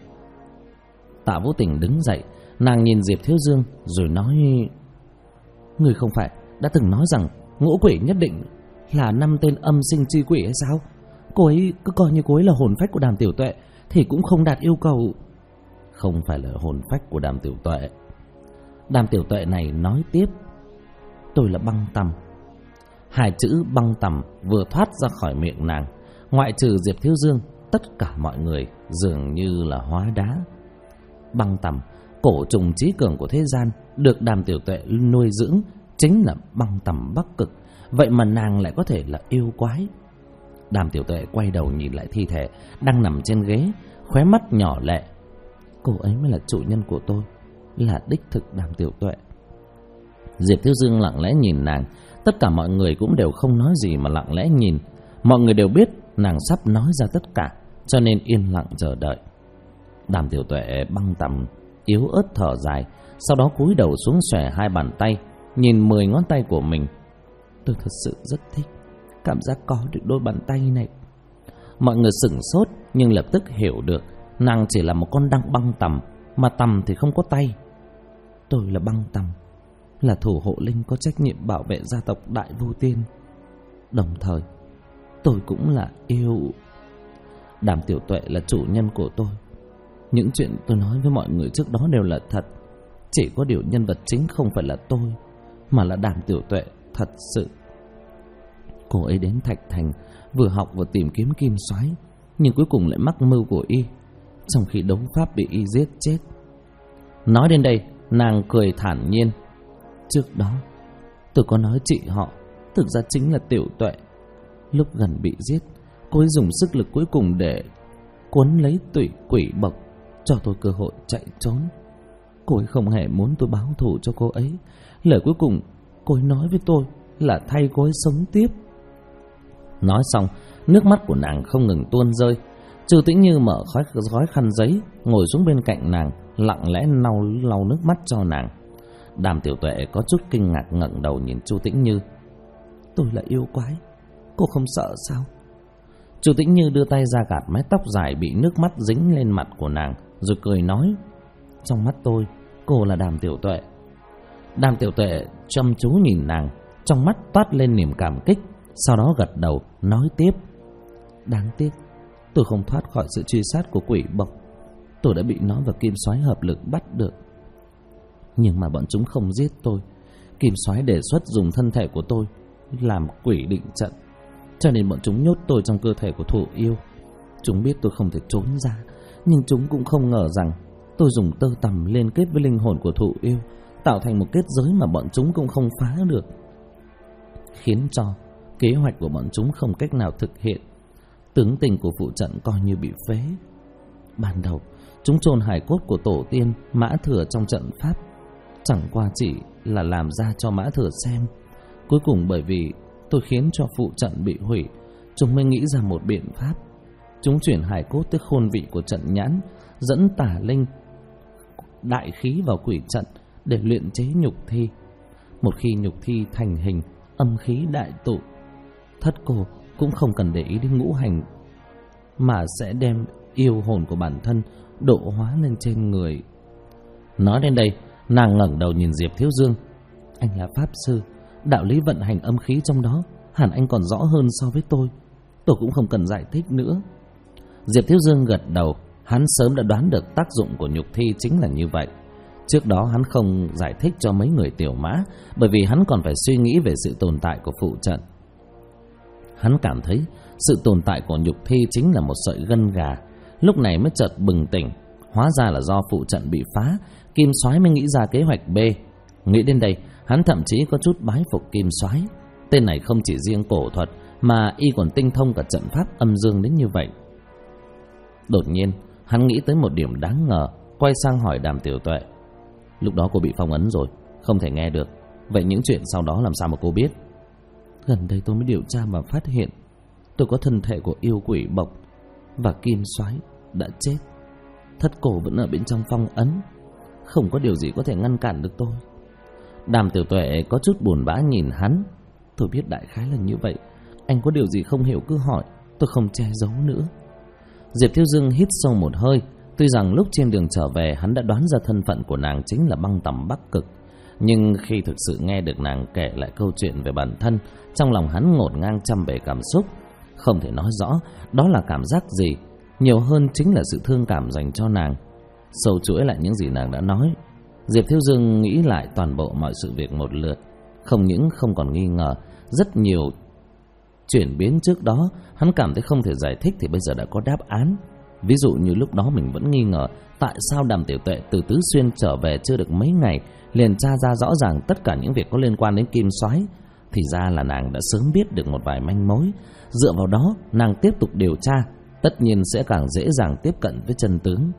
Tạ Vũ Tình đứng dậy, nàng nhìn Diệp Thiếu Dương rồi nói: Người không phải đã từng nói rằng ngũ quỷ nhất định là 5 tên âm sinh chi quỷ hay sao? Cô ấy cứ coi như cô ấy là hồn phách của Đàm Tiểu Tuệ thì cũng không đạt yêu cầu. Không phải là hồn phách của Đàm Tiểu Tuệ. Đàm Tiểu Tuệ này nói tiếp: Tôi là Băng Tầm. Hai chữ Băng Tầm vừa thoát ra khỏi miệng nàng, ngoại trừ Diệp Thiếu Dương, tất cả mọi người dường như là hóa đá. Băng Tầm, cổ trùng trí cường của thế gian, được Đàm Tiểu Tuệ nuôi dưỡng, chính là Băng Tầm Bắc Cực. Vậy mà nàng lại có thể là yêu quái. Đàm Tiểu Tuệ quay đầu nhìn lại thi thể đang nằm trên ghế, khóe mắt nhỏ lệ. Cô ấy mới là chủ nhân của tôi, là đích thực Đàm Tiểu Tuệ. Diệp Thiếu Dương lặng lẽ nhìn nàng. Tất cả mọi người cũng đều không nói gì mà lặng lẽ nhìn. Mọi người đều biết nàng sắp nói ra tất cả, cho nên yên lặng chờ đợi. Đàm Tiểu Tuệ Băng Tầm yếu ớt thở dài, sau đó cúi đầu xuống xòe hai bàn tay, nhìn 10 ngón tay của mình. Tôi thật sự rất thích cảm giác có được đôi bàn tay này. Mọi người sửng sốt nhưng lập tức hiểu được nàng chỉ là một con băng tầm, mà tầm thì không có tay. Tôi là Băng Tầm, là thủ hộ linh có trách nhiệm bảo vệ gia tộc Đại Vô Tiên. Đồng thời tôi cũng là yêu. Đàm Tiểu Tuệ là chủ nhân của tôi. Những chuyện tôi nói với mọi người trước đó đều là thật. Chỉ có điều nhân vật chính không phải là tôi, mà là Đàm Tiểu Tuệ thật sự. Cô ấy đến Thạch Thành vừa học vừa tìm kiếm kim soái, nhưng cuối cùng lại mắc mưu của y, trong khi đấu pháp bị y giết chết. Nói đến đây, nàng cười thản nhiên. Trước đó tôi có nói chị họ thực ra chính là Tiểu Tuệ. Lúc gần bị giết, cô ấy dùng sức lực cuối cùng để cuốn lấy tụy quỷ bộc, cho tôi cơ hội chạy trốn. Cô ấy không hề muốn tôi báo thù cho cô ấy. Lời cuối cùng cô ấy nói với tôi là thay cô ấy sống tiếp. Nói xong, nước mắt của nàng không ngừng tuôn rơi. Trừ Tĩnh Như mở gói khăn giấy, ngồi xuống bên cạnh nàng, lặng lẽ lau nước mắt cho nàng. Đàm Tiểu Tuệ có chút kinh ngạc ngẩng đầu nhìn Chu Tĩnh Như. Tôi là yêu quái, cô không sợ sao? Chu Tĩnh Như đưa tay ra gạt mái tóc dài bị nước mắt dính lên mặt của nàng, rồi cười nói: Trong mắt tôi, cô là Đàm Tiểu Tuệ. Đàm Tiểu Tuệ chăm chú nhìn nàng, trong mắt toát lên niềm cảm kích, sau đó gật đầu nói tiếp: Đáng tiếc tôi không thoát khỏi sự truy sát của quỷ bộc. Tôi đã bị nó và kim soái hợp lực bắt được, nhưng mà bọn chúng không giết tôi. Kim soái đề xuất dùng thân thể của tôi làm quỷ định trận, cho nên bọn chúng nhốt tôi trong cơ thể của Thụ Yêu. Chúng biết tôi không thể trốn ra, nhưng chúng cũng không ngờ rằng tôi dùng tơ tằm liên kết với linh hồn của Thụ Yêu, tạo thành một kết giới mà bọn chúng cũng không phá được, khiến cho kế hoạch của bọn chúng không cách nào thực hiện. Tướng tình của phụ trận coi như bị phế. Ban đầu chúng chôn hài cốt của tổ tiên Mã Thừa trong trận pháp, chẳng qua chỉ là làm ra cho Mã Thừa xem. Cuối cùng bởi vì tôi khiến cho phụ trận bị hủy, chúng mới nghĩ ra một biện pháp. Chúng chuyển hài cốt tới khôn vị của trận nhãn, dẫn tả linh đại khí vào quỷ trận để luyện chế nhục thi. Một khi nhục thi thành hình, âm khí đại tụ, thất cô cũng không cần để ý đến ngũ hành, mà sẽ đem yêu hồn của bản thân độ hóa lên trên người. Nói đến đây, nàng ngẩng đầu nhìn Diệp Thiếu Dương. Anh là pháp sư, đạo lý vận hành âm khí trong đó hẳn anh còn rõ hơn so với tôi. Tôi cũng không cần giải thích nữa. Diệp Thiếu Dương gật đầu. Hắn sớm đã đoán được tác dụng của nhục thi chính là như vậy. Trước đó hắn không giải thích cho mấy người tiểu mã, bởi vì hắn còn phải suy nghĩ về sự tồn tại của phụ trận. Hắn cảm thấy sự tồn tại của nhục thi chính là một sợi gân gà. Lúc này mới chợt bừng tỉnh, hóa ra là do phụ trận bị phá, Kim Soái mới nghĩ ra kế hoạch B. Nghĩ đến đây, hắn thậm chí có chút bái phục Kim Soái. Tên này không chỉ riêng cổ thuật, mà y còn tinh thông cả trận pháp âm dương đến như vậy. Đột nhiên, hắn nghĩ tới một điểm đáng ngờ, quay sang hỏi Đàm Tiểu Tuệ. Lúc đó cô bị phong ấn rồi, không thể nghe được. Vậy những chuyện sau đó làm sao mà cô biết? Gần đây tôi mới điều tra và phát hiện tôi có thân thể của yêu quỷ bộc, và Kim Soái đã chết. Thất cổ vẫn ở bên trong phong ấn, không có điều gì có thể ngăn cản được tôi. Đàm Tiểu Tuệ có chút buồn bã nhìn hắn. Tôi biết đại khái là như vậy, anh có điều gì không hiểu cứ hỏi, tôi không che giấu nữa. Diệp Thiếu Dương hít sâu một hơi. Tuy rằng lúc trên đường trở về hắn đã đoán ra thân phận của nàng chính là băng tầm Bắc Cực, nhưng khi thực sự nghe được nàng kể lại câu chuyện về bản thân, trong lòng hắn ngổn ngang trăm bề cảm xúc. Không thể nói rõ đó là cảm giác gì, nhiều hơn chính là sự thương cảm dành cho nàng. Sâu chuỗi lại những gì nàng đã nói, Diệp Thiếu Dương nghĩ lại toàn bộ mọi sự việc một lượt. Không những không còn nghi ngờ, rất nhiều chuyển biến trước đó hắn cảm thấy không thể giải thích thì bây giờ đã có đáp án. Ví dụ như lúc đó mình vẫn nghi ngờ tại sao Đàm Tiểu Tuệ từ Tứ Xuyên trở về chưa được mấy ngày liền tra ra rõ ràng tất cả những việc có liên quan đến Kim Soái. Thì ra là nàng đã sớm biết được một vài manh mối. Dựa vào đó nàng tiếp tục điều tra, tất nhiên sẽ càng dễ dàng tiếp cận với chân tướng.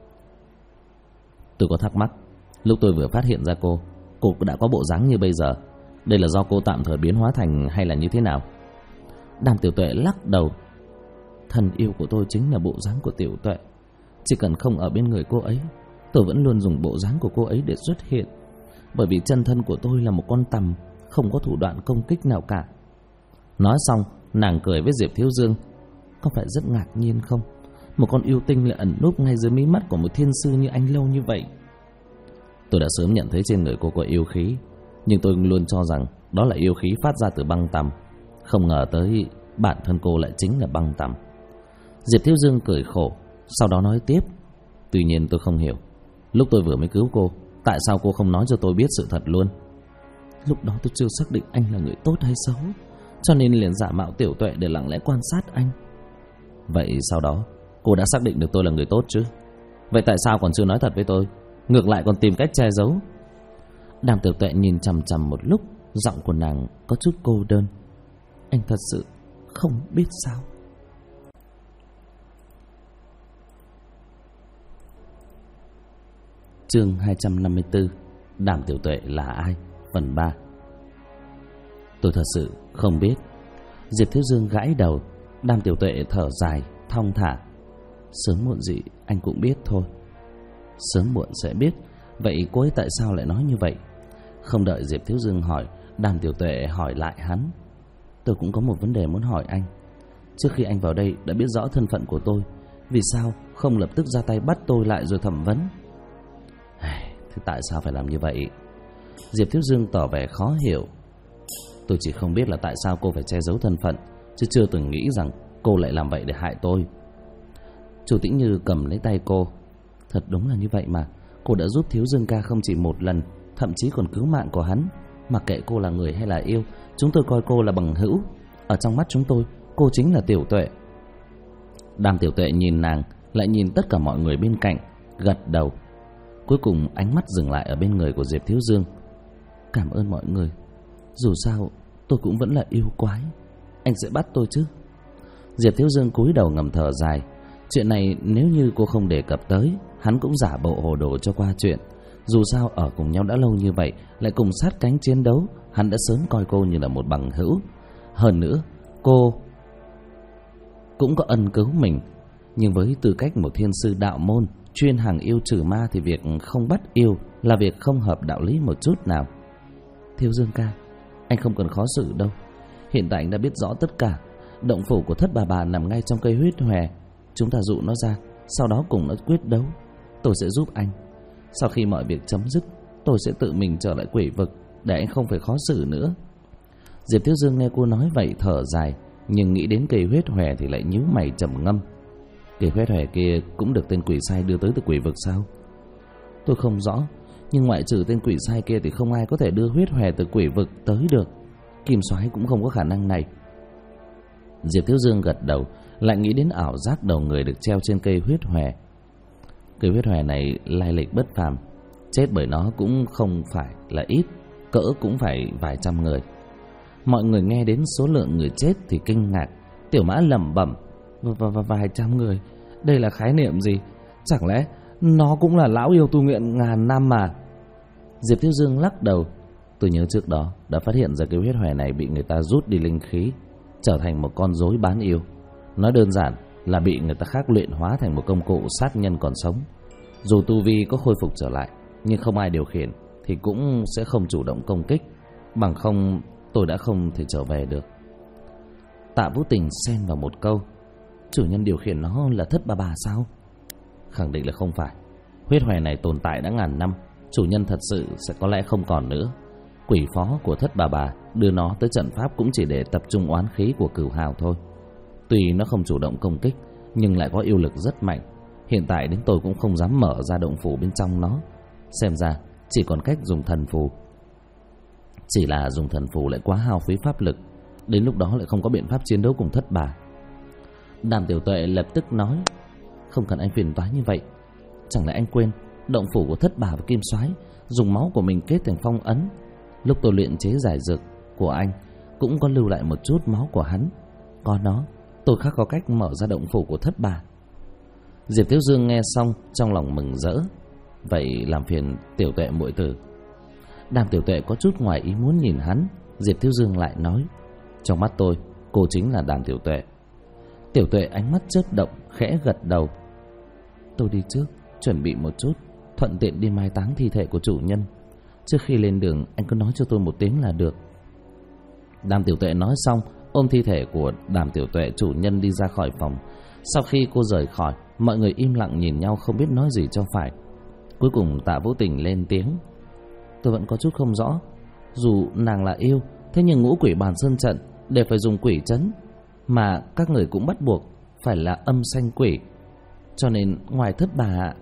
Tôi có thắc mắc, lúc tôi vừa phát hiện ra cô đã có bộ dáng như bây giờ, đây là do cô tạm thời biến hóa thành hay là như thế nào? Đàm Tiểu Tuệ lắc đầu. Thân yêu của tôi chính là bộ dáng của Tiểu Tuệ. Chỉ cần không ở bên người cô ấy, tôi vẫn luôn dùng bộ dáng của cô ấy để xuất hiện. Bởi vì chân thân của tôi là một con tằm, không có thủ đoạn công kích nào cả. Nói xong, nàng cười với Diệp Thiếu Dương. Có phải rất ngạc nhiên không? Một con yêu tinh lại ẩn núp ngay dưới mí mắt của một thiên sư như anh lâu như vậy. Tôi đã sớm nhận thấy trên người cô có yêu khí, nhưng tôi luôn cho rằng đó là yêu khí phát ra từ băng tằm. Không ngờ tới bản thân cô lại chính là băng tằm. Diệp Thiếu Dương cười khổ, sau đó nói tiếp. Tuy nhiên tôi không hiểu, lúc tôi vừa mới cứu cô, tại sao cô không nói cho tôi biết sự thật luôn? Lúc đó tôi chưa xác định anh là người tốt hay xấu, cho nên liền giả mạo Tiểu Tuệ để lặng lẽ quan sát anh. Vậy sau đó cô đã xác định được tôi là người tốt chứ? Vậy tại sao còn chưa nói thật với tôi, ngược lại còn tìm cách che giấu? Đàm Tiểu Tuệ nhìn chằm chằm một lúc, giọng của nàng có chút cô đơn. Anh thật sự không biết sao. Chương 254. Đàm Tiểu Tuệ là ai? Phần 3. Tôi thật sự không biết. Diệp Thiếu Dương gãi đầu. Đàm Tiểu Tuệ thở dài, thong thả. Sớm muộn gì anh cũng biết thôi. Sớm muộn sẽ biết. Vậy cô ấy tại sao lại nói như vậy? Không đợi Diệp Thiếu Dương hỏi, Đàm Tiểu Tuệ hỏi lại hắn. Tôi cũng có một vấn đề muốn hỏi anh. Trước khi anh vào đây đã biết rõ thân phận của tôi, vì sao không lập tức ra tay bắt tôi lại rồi thẩm vấn? Thì tại sao phải làm như vậy? Diệp Thiếu Dương tỏ vẻ khó hiểu. Tôi chỉ không biết là tại sao cô phải che giấu thân phận, chứ chưa từng nghĩ rằng cô lại làm vậy để hại tôi. Chủ Tĩnh Như cầm lấy tay cô. Thật đúng là như vậy mà. Cô đã giúp Thiếu Dương ca không chỉ một lần, thậm chí còn cứu mạng của hắn. Mặc kệ cô là người hay là yêu, chúng tôi coi cô là bằng hữu. Ở trong mắt chúng tôi, cô chính là Tiểu Tuệ. Đàm Tiểu Tuệ nhìn nàng, lại nhìn tất cả mọi người bên cạnh, gật đầu. Cuối cùng ánh mắt dừng lại ở bên người của Diệp Thiếu Dương. Cảm ơn mọi người. Dù sao tôi cũng vẫn là yêu quái. Anh sẽ bắt tôi chứ? Diệp Thiếu Dương cúi đầu ngầm thở dài. Chuyện này nếu như cô không đề cập tới, hắn cũng giả bộ hồ đồ cho qua chuyện. Dù sao ở cùng nhau đã lâu như vậy, lại cùng sát cánh chiến đấu, hắn đã sớm coi cô như là một bằng hữu. Hơn nữa, cô cũng có ân cứu mình. Nhưng với tư cách một thiên sư đạo môn chuyên hàng yêu trừ ma, thì việc không bắt yêu là việc không hợp đạo lý một chút nào. Thiếu Dương ca, anh không cần khó xử đâu. Hiện tại anh đã biết rõ tất cả. Động phủ của Thất Bà nằm ngay trong cây huyết hòe. Chúng ta dụ nó ra, sau đó cùng nó quyết đấu. Tôi sẽ giúp anh. Sau khi mọi việc chấm dứt, tôi sẽ tự mình trở lại quỷ vực, để anh không phải khó xử nữa. Diệp Thiếu Dương nghe cô nói vậy thở dài, nhưng nghĩ đến cây huyết hòe thì lại nhíu mày trầm ngâm. Cây huyết hòe kia cũng được tên quỷ sai đưa tới từ quỷ vực sao? Tôi không rõ, nhưng ngoại trừ tên quỷ sai kia thì không ai có thể đưa huyết hòe từ quỷ vực tới được. Kim Soái cũng không có khả năng này. Diệp Thiếu Dương gật đầu, lại nghĩ đến ảo giác đầu người được treo trên cây huyết hòe. Cây huyết hòe này lai lịch bất phàm, chết bởi nó cũng không phải là ít, cỡ cũng phải vài trăm người. Mọi người nghe đến số lượng người chết thì kinh ngạc. Tiểu Mã lẩm bẩm, vài trăm người, đây là khái niệm gì? Chẳng lẽ nó cũng là lão yêu tu luyện ngàn năm mà? Diệp Thiếu Dương lắc đầu. Tôi nhớ trước đó đã phát hiện ra cái huyết hòe này bị người ta rút đi linh khí. trở thành một con rối bán yêu. Nói đơn giản là bị người ta khác luyện hóa thành một công cụ sát nhân còn sống. Dù tu vi có khôi phục trở lại, nhưng không ai điều khiển thì cũng sẽ không chủ động công kích. Bằng không tôi đã không thể trở về được. Tạ Vũ Tình xen vào một câu: chủ nhân điều khiển nó là Thất Bà sao? Khẳng định là không phải. Huyết hoè này tồn tại đã ngàn năm, chủ nhân thật sự sẽ có lẽ không còn nữa. Quỷ phó của Thất Bà đưa nó tới trận pháp cũng chỉ để tập trung oán khí của Cửu Hào thôi. Tuy nó không chủ động công kích, nhưng lại có yêu lực rất mạnh. Hiện tại đến tôi cũng không dám mở ra động phủ bên trong nó. Xem ra chỉ còn cách dùng thần phù. Chỉ là dùng thần phù lại quá hao phí pháp lực, đến lúc đó lại không có biện pháp chiến đấu cùng Thất Bà. Đàm Tiểu Tuệ lập tức nói: không cần anh phiền toái như vậy. Chẳng lẽ anh quên động phủ của Thất Bà và Kim Soái dùng máu của mình kết thành phong ấn? Lúc tôi luyện chế giải dược của anh cũng có lưu lại một chút máu của hắn. Có nó, tôi khắc có cách mở ra động phủ của Thất Bà. Diệp Thiếu Dương nghe xong trong lòng mừng rỡ: vậy làm phiền Tiểu Tuệ muội tử. Đàm Tiểu Tuệ có chút ngoài ý muốn nhìn hắn. Diệp Thiếu Dương lại nói: trong mắt tôi, cô chính là Đàm Tiểu Tuệ. Tiểu Tuệ ánh mắt chớp động, khẽ gật đầu: tôi đi trước, chuẩn bị một chút, thuận tiện đi mai táng thi thể của chủ nhân. Trước khi lên đường anh cứ nói cho tôi một tiếng là được. Đàm Tiểu Tuệ nói xong, ôm thi thể của Đàm Tiểu Tuệ chủ nhân đi ra khỏi phòng. Sau khi cô rời khỏi, mọi người im lặng nhìn nhau không biết nói gì cho phải. Cuối cùng Tạ Vũ Tình lên tiếng: tôi vẫn có chút không rõ. Dù nàng là yêu, thế nhưng ngũ quỷ bàn sơn trận đều phải dùng quỷ trấn, mà các người cũng bắt buộc phải là âm sanh quỷ. Cho nên ngoài Thất Bà,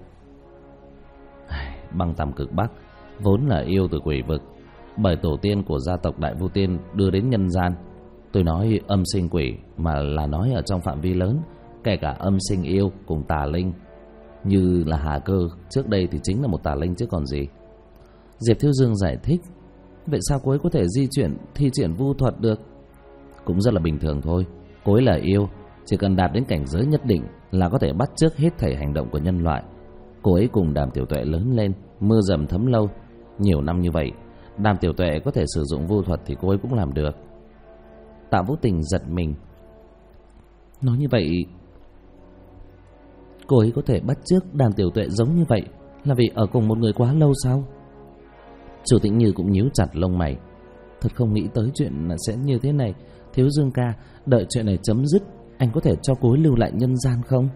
Băng Tầm Cực Bắc vốn là yêu từ quỷ vực, bởi tổ tiên của gia tộc Đại Vu Tiên đưa đến nhân gian. Tôi nói âm sinh quỷ mà là nói ở trong phạm vi lớn, kể cả âm sinh yêu cùng tà linh. Như là Hà Cơ trước đây thì chính là một tà linh chứ còn gì. Diệp Thiếu Dương giải thích: vậy sao cô ấy có thể di chuyển thi triển vu thuật được? Cũng rất là bình thường thôi. Cô ấy là yêu, chỉ cần đạt đến cảnh giới nhất định là có thể bắt chước hết thảy hành động của nhân loại. Cô ấy cùng Đàm Tiểu Tuệ lớn lên, mưa dầm thấm lâu, nhiều năm như vậy, Đàm Tiểu Tuệ có thể sử dụng vu thuật thì cô ấy cũng làm được. Tạ Vũ Tình giật mình. Nói như vậy, cô ấy có thể bắt chước Đàm Tiểu Tuệ giống như vậy là vì ở cùng một người quá lâu sao? Chủ Tĩnh Như cũng nhíu chặt lông mày. Thật không nghĩ tới chuyện sẽ như thế này. Thiếu Dương ca, đợi chuyện này chấm dứt, anh có thể cho cô ấy lưu lại nhân gian không?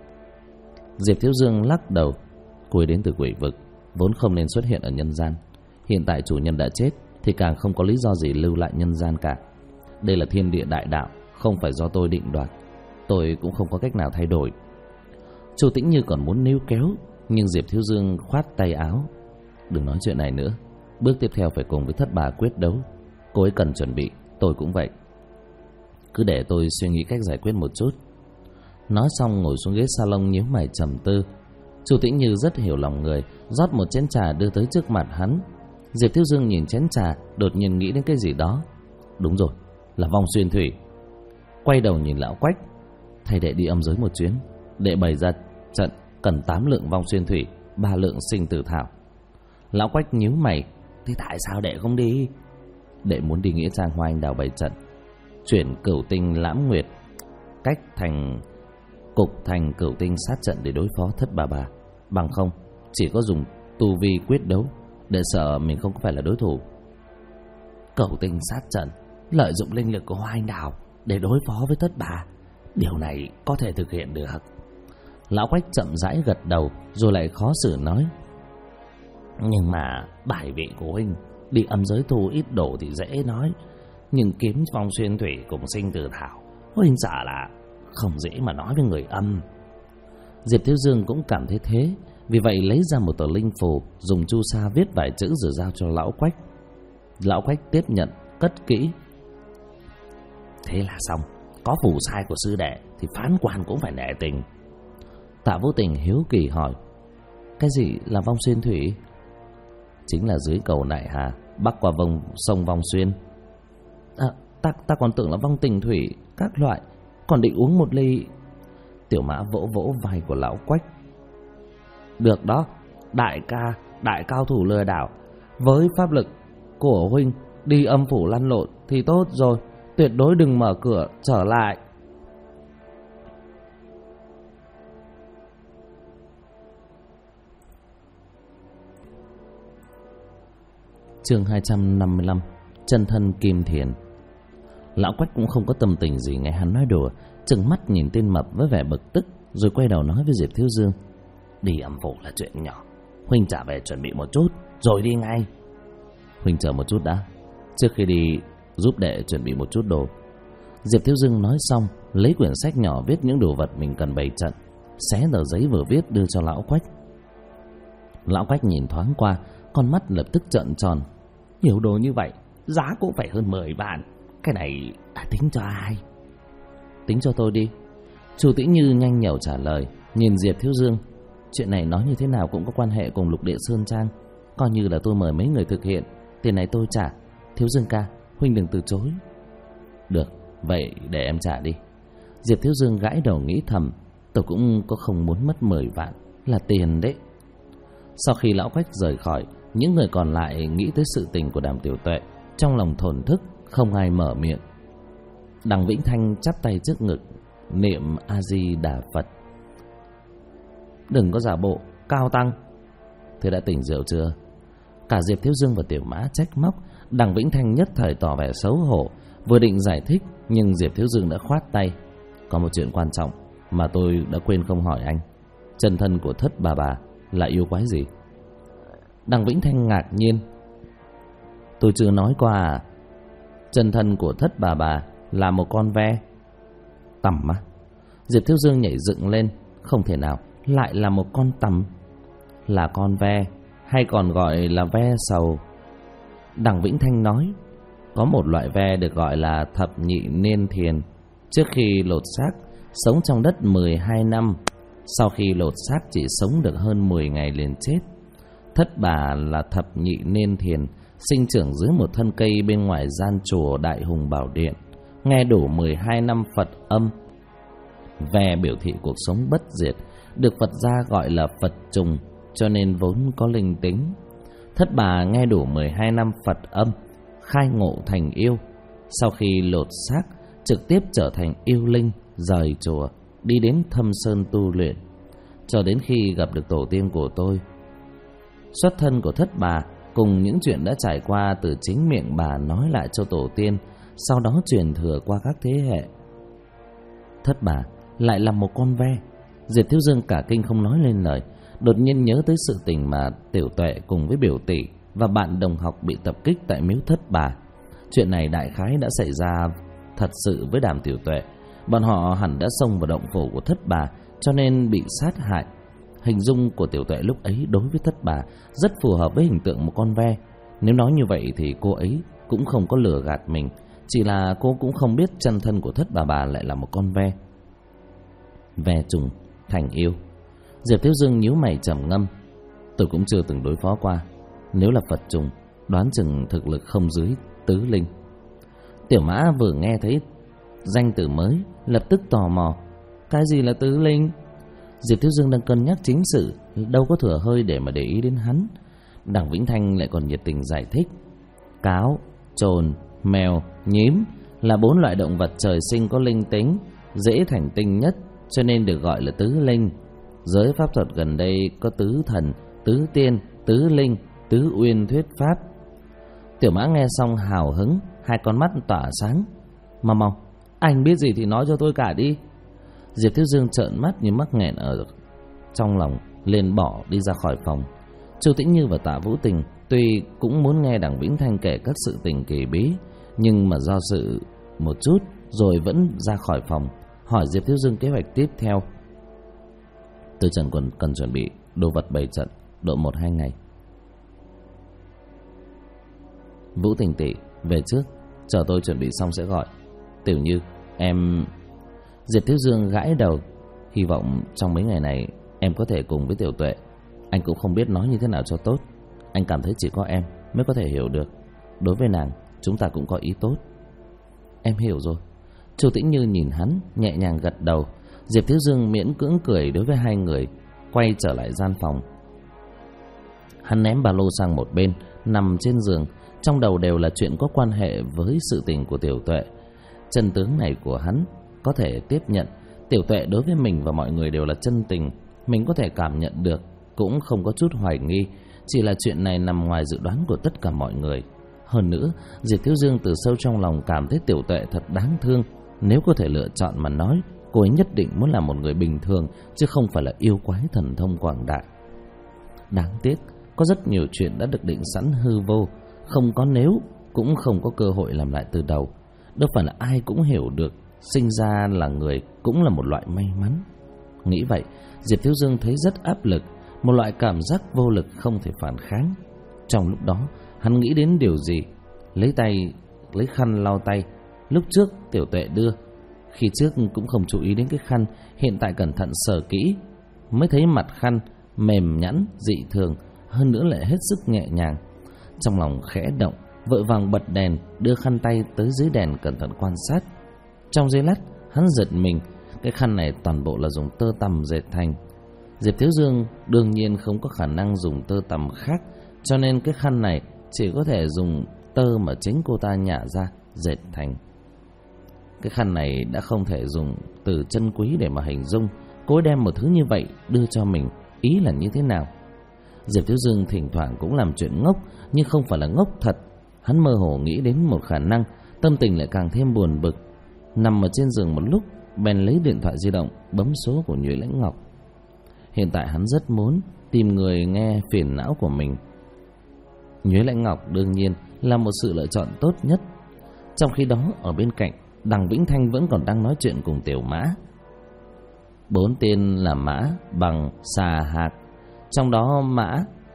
Diệp Thiếu Dương lắc đầu. Cô ấy đến từ quỷ vực, vốn không nên xuất hiện ở nhân gian. Hiện tại chủ nhân đã chết thì càng không có lý do gì lưu lại nhân gian cả. Đây là thiên địa đại đạo, không phải do tôi định đoạt. Tôi cũng không có cách nào thay đổi. Chu Tĩnh Như còn muốn níu kéo, nhưng Diệp Thiếu Dương khoát tay áo. Đừng nói chuyện này nữa. Bước tiếp theo phải cùng với Thất Bà quyết đấu. Cô ấy cần chuẩn bị, tôi cũng vậy. Cứ để tôi suy nghĩ cách giải quyết một chút. Nói xong ngồi xuống ghế salon nhíu mày trầm tư. Chu Tĩnh Như rất hiểu lòng người, rót một chén trà đưa tới trước mặt hắn. Diệp Thiếu Dương nhìn chén trà, đột nhiên nghĩ đến cái gì đó. Đúng rồi, là vong xuyên thủy. Quay đầu nhìn lão Quách. Thầy đệ đi âm giới một chuyến, đệ bày ra trận cần 8 lượng vong xuyên thủy, 3 lượng sinh tử thảo. Lão Quách nhíu mày. Thế tại sao đệ không đi? Đệ muốn đi nghĩa trang Hoa Anh Đào bày trận, chuyển Cửu Tinh Lãm Nguyệt cách thành cục thành Cửu Tinh sát trận để đối phó Thất Bà. Bằng không chỉ có dùng tu vi quyết đấu, để sợ mình không phải là đối thủ. Cửu Tinh sát trận lợi dụng linh lực của Hoa Anh Đào để đối phó với Thất Bà, điều này có thể thực hiện được. Lão Quách chậm rãi gật đầu, rồi lại khó xử nói: nhưng mà bài vị của huynh đi âm giới thu ít đồ thì dễ nói, nhưng kiếm vong xuyên thủy cùng sinh tử thảo, huynh sợ là không dễ mà nói với người âm. Diệp Thiếu Dương cũng cảm thấy thế, vì vậy lấy ra một tờ linh phù, dùng chu sa viết vài chữ rồi giao cho lão Quách. Lão Quách tiếp nhận, cất kỹ. Thế là xong, có phù sai của sư đệ thì phán quan cũng phải nể tình. Tạ Vũ Tình hiếu kỳ hỏi: cái gì là vong xuyên thủy? Chính là dưới cầu Nại Hà, bắc qua sông Vong Xuyên. Ta còn tưởng là vong tình thủy các loại, còn định uống một ly. Tiểu Mã vỗ vỗ vai của lão Quách. Được đó, đại cao thủ lừa đảo, với pháp lực của huynh đi âm phủ lăn lộn thì tốt rồi. tuyệt đối đừng mở cửa trở lại. Chương 255. Chân thân Kim Thiền. Lão Quách cũng không có tâm tình gì nghe hắn nói đùa, trừng mắt nhìn tên mập với vẻ bực tức, rồi quay đầu nói với Diệp Thiếu Dương: đi âm phủ là chuyện nhỏ, huynh trả về chuẩn bị một chút rồi đi ngay. Huynh chờ một chút đã, trước khi đi giúp đệ chuẩn bị một chút đồ. Diệp Thiếu Dương nói xong, lấy quyển sách nhỏ viết những đồ vật mình cần bày trận, xé tờ giấy vừa viết đưa cho Lão Quách. Lão Quách nhìn thoáng qua, con mắt lập tức trợn tròn. Nhiều đồ như vậy, giá cũng phải hơn 10 vạn. Cái này tính cho ai? Tính cho tôi đi. Chu Tĩnh Như nhanh nhẩu trả lời, nhìn Diệp Thiếu Dương: chuyện này nói như thế nào cũng có quan hệ cùng Lục Địa Sơn Trang, coi như là tôi mời mấy người thực hiện, tiền này tôi trả. Thiếu Dương ca, huynh đừng từ chối. Được, vậy để em trả đi. Diệp Thiếu Dương gãi đầu nghĩ thầm, tôi cũng có không muốn mất 10 vạn, là tiền đấy. Sau khi Lão Quách rời khỏi, những người còn lại nghĩ tới sự tình của Đàm Tiểu Tuệ, trong lòng thổn thức, không ai mở miệng. Đằng Vĩnh Thanh chắp tay trước ngực, niệm A Di Đà Phật. Đừng có giả bộ cao tăng. Thế đã tỉnh rượu chưa? Cả Diệp Thiếu Dương và Tiểu Mã trách móc. Đằng Vĩnh Thanh nhất thời tỏ vẻ xấu hổ, vừa định giải thích nhưng Diệp Thiếu Dương đã khoát tay. Có một chuyện quan trọng mà tôi đã quên không hỏi anh. Chân thân của Thất Bà Bà là yêu quái gì? Đằng Vĩnh Thanh ngạc nhiên. Tôi chưa nói qua à? Chân thân của Thất Bà Bà là một con ve. Tằm á? Diệp Thiếu Dương nhảy dựng lên. Không thể nào, lại là một con tằm. Là con ve, hay còn gọi là ve sầu. Đằng Vĩnh Thanh nói, có một loại ve được gọi là thập nhị niên thiền. Trước khi lột xác, sống trong đất 12 năm. Sau khi lột xác chỉ sống được hơn 10 ngày liền chết. Thất Bà là thập nhị niên thiền, sinh trưởng dưới một thân cây bên ngoài gian chùa Đại Hùng Bảo Điện, nghe đủ 12 năm Phật âm. Ve biểu thị cuộc sống bất diệt, được Phật gia gọi là Phật trùng, cho nên vốn có linh tính. Thất Bà nghe đủ 12 năm Phật âm, khai ngộ thành yêu. Sau khi lột xác, trực tiếp trở thành yêu linh, rời chùa, đi đến Thâm Sơn tu luyện, cho đến khi gặp được tổ tiên của tôi. Xuất thân của Thất Bà cùng những chuyện đã trải qua từ chính miệng bà nói lại cho tổ tiên, sau đó truyền thừa qua các thế hệ. Thất Bà lại là một con ve. Diệp Thiếu Dương cả kinh không nói lên lời, đột nhiên nhớ tới sự tình mà Tiểu Tuệ cùng với biểu tỷ và bạn đồng học bị tập kích tại miếu Thất Bà. Chuyện này đại khái đã xảy ra thật sự với Đàm Tiểu Tuệ. Bọn họ hẳn đã xông vào động phủ của Thất Bà, cho nên bị sát hại. Hình dung của Tiểu Tuệ lúc ấy đối với Thất Bà rất phù hợp với hình tượng một con ve. Nếu nói như vậy thì cô ấy cũng không có lừa gạt mình, chỉ là cô cũng không biết chân thân của Thất Bà lại là một con ve. Ve trùng thành yêu. Diệp Thiếu Dương nhíu mày trầm ngâm. Tôi cũng chưa từng đối phó qua. Nếu là Phật trùng, đoán chừng thực lực không dưới tứ linh. Tiểu Mã vừa nghe thấy danh từ mới, lập tức tò mò. Cái gì là tứ linh? Diệp Thiếu Dương đang cân nhắc chính sự, đâu có thừa hơi để mà để ý đến hắn. Đằng Vĩnh Thanh lại còn nhiệt tình giải thích. Cáo, trồn, mèo, nhím là 4 loại động vật trời sinh có linh tính, dễ thành tinh nhất, cho nên được gọi là tứ linh. Giới pháp thuật gần đây có tứ thần, tứ tiên, tứ linh, tứ uyên thuyết pháp. Tiểu Mã nghe xong hào hứng, hai con mắt tỏa sáng. Mau, anh biết gì thì nói cho tôi cả đi. Diệp Thiếu Dương trợn mắt như mắc nghẹn ở trong lòng, liền bỏ đi ra khỏi phòng. Chu Tĩnh Như và Tạ Vũ Tình tuy cũng muốn nghe Đằng Vĩnh Thanh kể các sự tình kỳ bí, nhưng mà do dự một chút rồi vẫn ra khỏi phòng, hỏi Diệp Thiếu Dương kế hoạch tiếp theo. Tôi chẳng còn cần chuẩn bị đồ vật bày trận độ 1-2 ngày. Vũ Tình tỷ, về trước, chờ tôi chuẩn bị xong sẽ gọi. Tiểu Như, em... Diệp Thiếu Dương gãi đầu. Hy vọng trong mấy ngày này em có thể cùng với Tiểu Tuệ. Anh cũng không biết nói như thế nào cho tốt. Anh cảm thấy chỉ có em mới có thể hiểu được. Đối với nàng, chúng ta cũng có ý tốt. Em hiểu rồi. Chu Tĩnh Như nhìn hắn, nhẹ nhàng gật đầu. Diệp Thiếu Dương miễn cưỡng cười đối với hai người, quay trở lại gian phòng. Hắn ném ba lô sang một bên, nằm trên giường, trong đầu đều là chuyện có quan hệ với sự tình của Tiểu Tuệ. Chân tướng này của hắn có thể tiếp nhận. Tiểu Tuệ đối với mình và mọi người đều là chân tình, mình có thể cảm nhận được, cũng không có chút hoài nghi. Chỉ là chuyện này nằm ngoài dự đoán của tất cả mọi người. Hơn nữa, Diệp Thiếu Dương từ sâu trong lòng cảm thấy Tiểu Tuệ thật đáng thương. Nếu có thể lựa chọn mà nói, cô ấy nhất định muốn là một người bình thường, chứ không phải là yêu quái thần thông quảng đại. Đáng tiếc, có rất nhiều chuyện đã được định sẵn hư vô, không có nếu, cũng không có cơ hội làm lại từ đầu. Đâu phải là ai cũng hiểu được, sinh ra là người cũng là một loại may mắn. Nghĩ vậy, Diệp Thiếu Dương thấy rất áp lực, một loại cảm giác vô lực không thể phản kháng. Trong lúc đó, hắn nghĩ đến điều gì, lấy khăn lau tay. Lúc trước Tiểu Tuệ đưa, khi trước cũng không chú ý đến cái khăn, hiện tại cẩn thận sờ kỹ mới thấy mặt khăn mềm nhẵn dị thường, hơn nữa lại hết sức nhẹ nhàng. Trong lòng khẽ động, vội vàng bật đèn, đưa khăn tay tới dưới đèn cẩn thận quan sát. Trong giây lát, hắn giật mình, cái khăn này toàn bộ là dùng tơ tằm dệt thành. Diệp Thiếu Dương đương nhiên không có khả năng dùng tơ tằm khác, cho nên cái khăn này chỉ có thể dùng tơ mà chính cô ta nhả ra dệt thành. Cái khăn này đã không thể dùng từ chân quý để mà hình dung. Cô ấy đem một thứ như vậy đưa cho mình, ý là như thế nào? Diệp Thiếu Dương thỉnh thoảng cũng làm chuyện ngốc, nhưng không phải là ngốc thật. Hắn mơ hồ nghĩ đến một khả năng, tâm tình lại càng thêm buồn bực. Nằm ở trên giường một lúc, bèn lấy điện thoại di động bấm số của Nhuế Lãnh Ngọc. Hiện tại hắn rất muốn tìm người nghe phiền não của mình. Nhuế Lãnh Ngọc đương nhiên là một sự lựa chọn tốt nhất. Trong khi đó ở bên cạnh, Đằng Vĩnh Thanh vẫn còn đang nói chuyện cùng Tiểu Mã. 4 tên là Mã, Bằng, Xà, Hạc. Trong đó Mã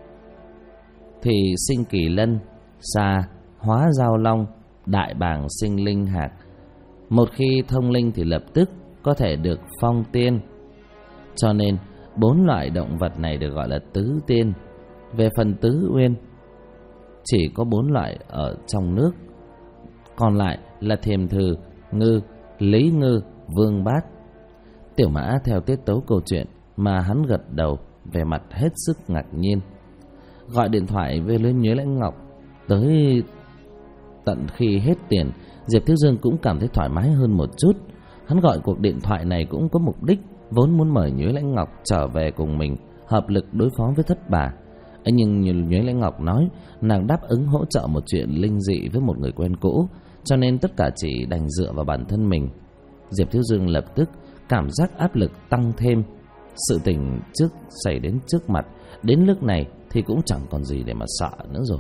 thì sinh Kỳ Lân, Xà hóa Giao Long, Đại Bàng sinh Linh Hạc. Một khi thông linh thì lập tức có thể được phong tiên, cho nên 4 loại động vật này được gọi là tứ tiên. Về phần tứ uyên, chỉ có 4 loại ở trong nước, còn lại là Thiềm Thừ, Ngư, Lý Ngư, Vương Bát. Tiểu Mã theo tiết tấu câu chuyện mà hắn gật đầu, vẻ mặt hết sức ngạc nhiên. Gọi điện thoại về lên Nhuế Lãnh Ngọc tới tận khi hết tiền, Diệp Thiếu Dương cũng cảm thấy thoải mái hơn một chút. Hắn gọi cuộc điện thoại này cũng có mục đích, vốn muốn mời Nhuế Lãnh Ngọc trở về cùng mình, hợp lực đối phó với Thất Bà. Nhưng như Nhuế Lãnh Ngọc nói, nàng đáp ứng hỗ trợ một chuyện linh dị với một người quen cũ, cho nên tất cả chỉ đành dựa vào bản thân mình. Diệp Thiếu Dương lập tức cảm giác áp lực tăng thêm. Sự tình trước xảy đến trước mặt, đến lúc này thì cũng chẳng còn gì để mà sợ nữa rồi.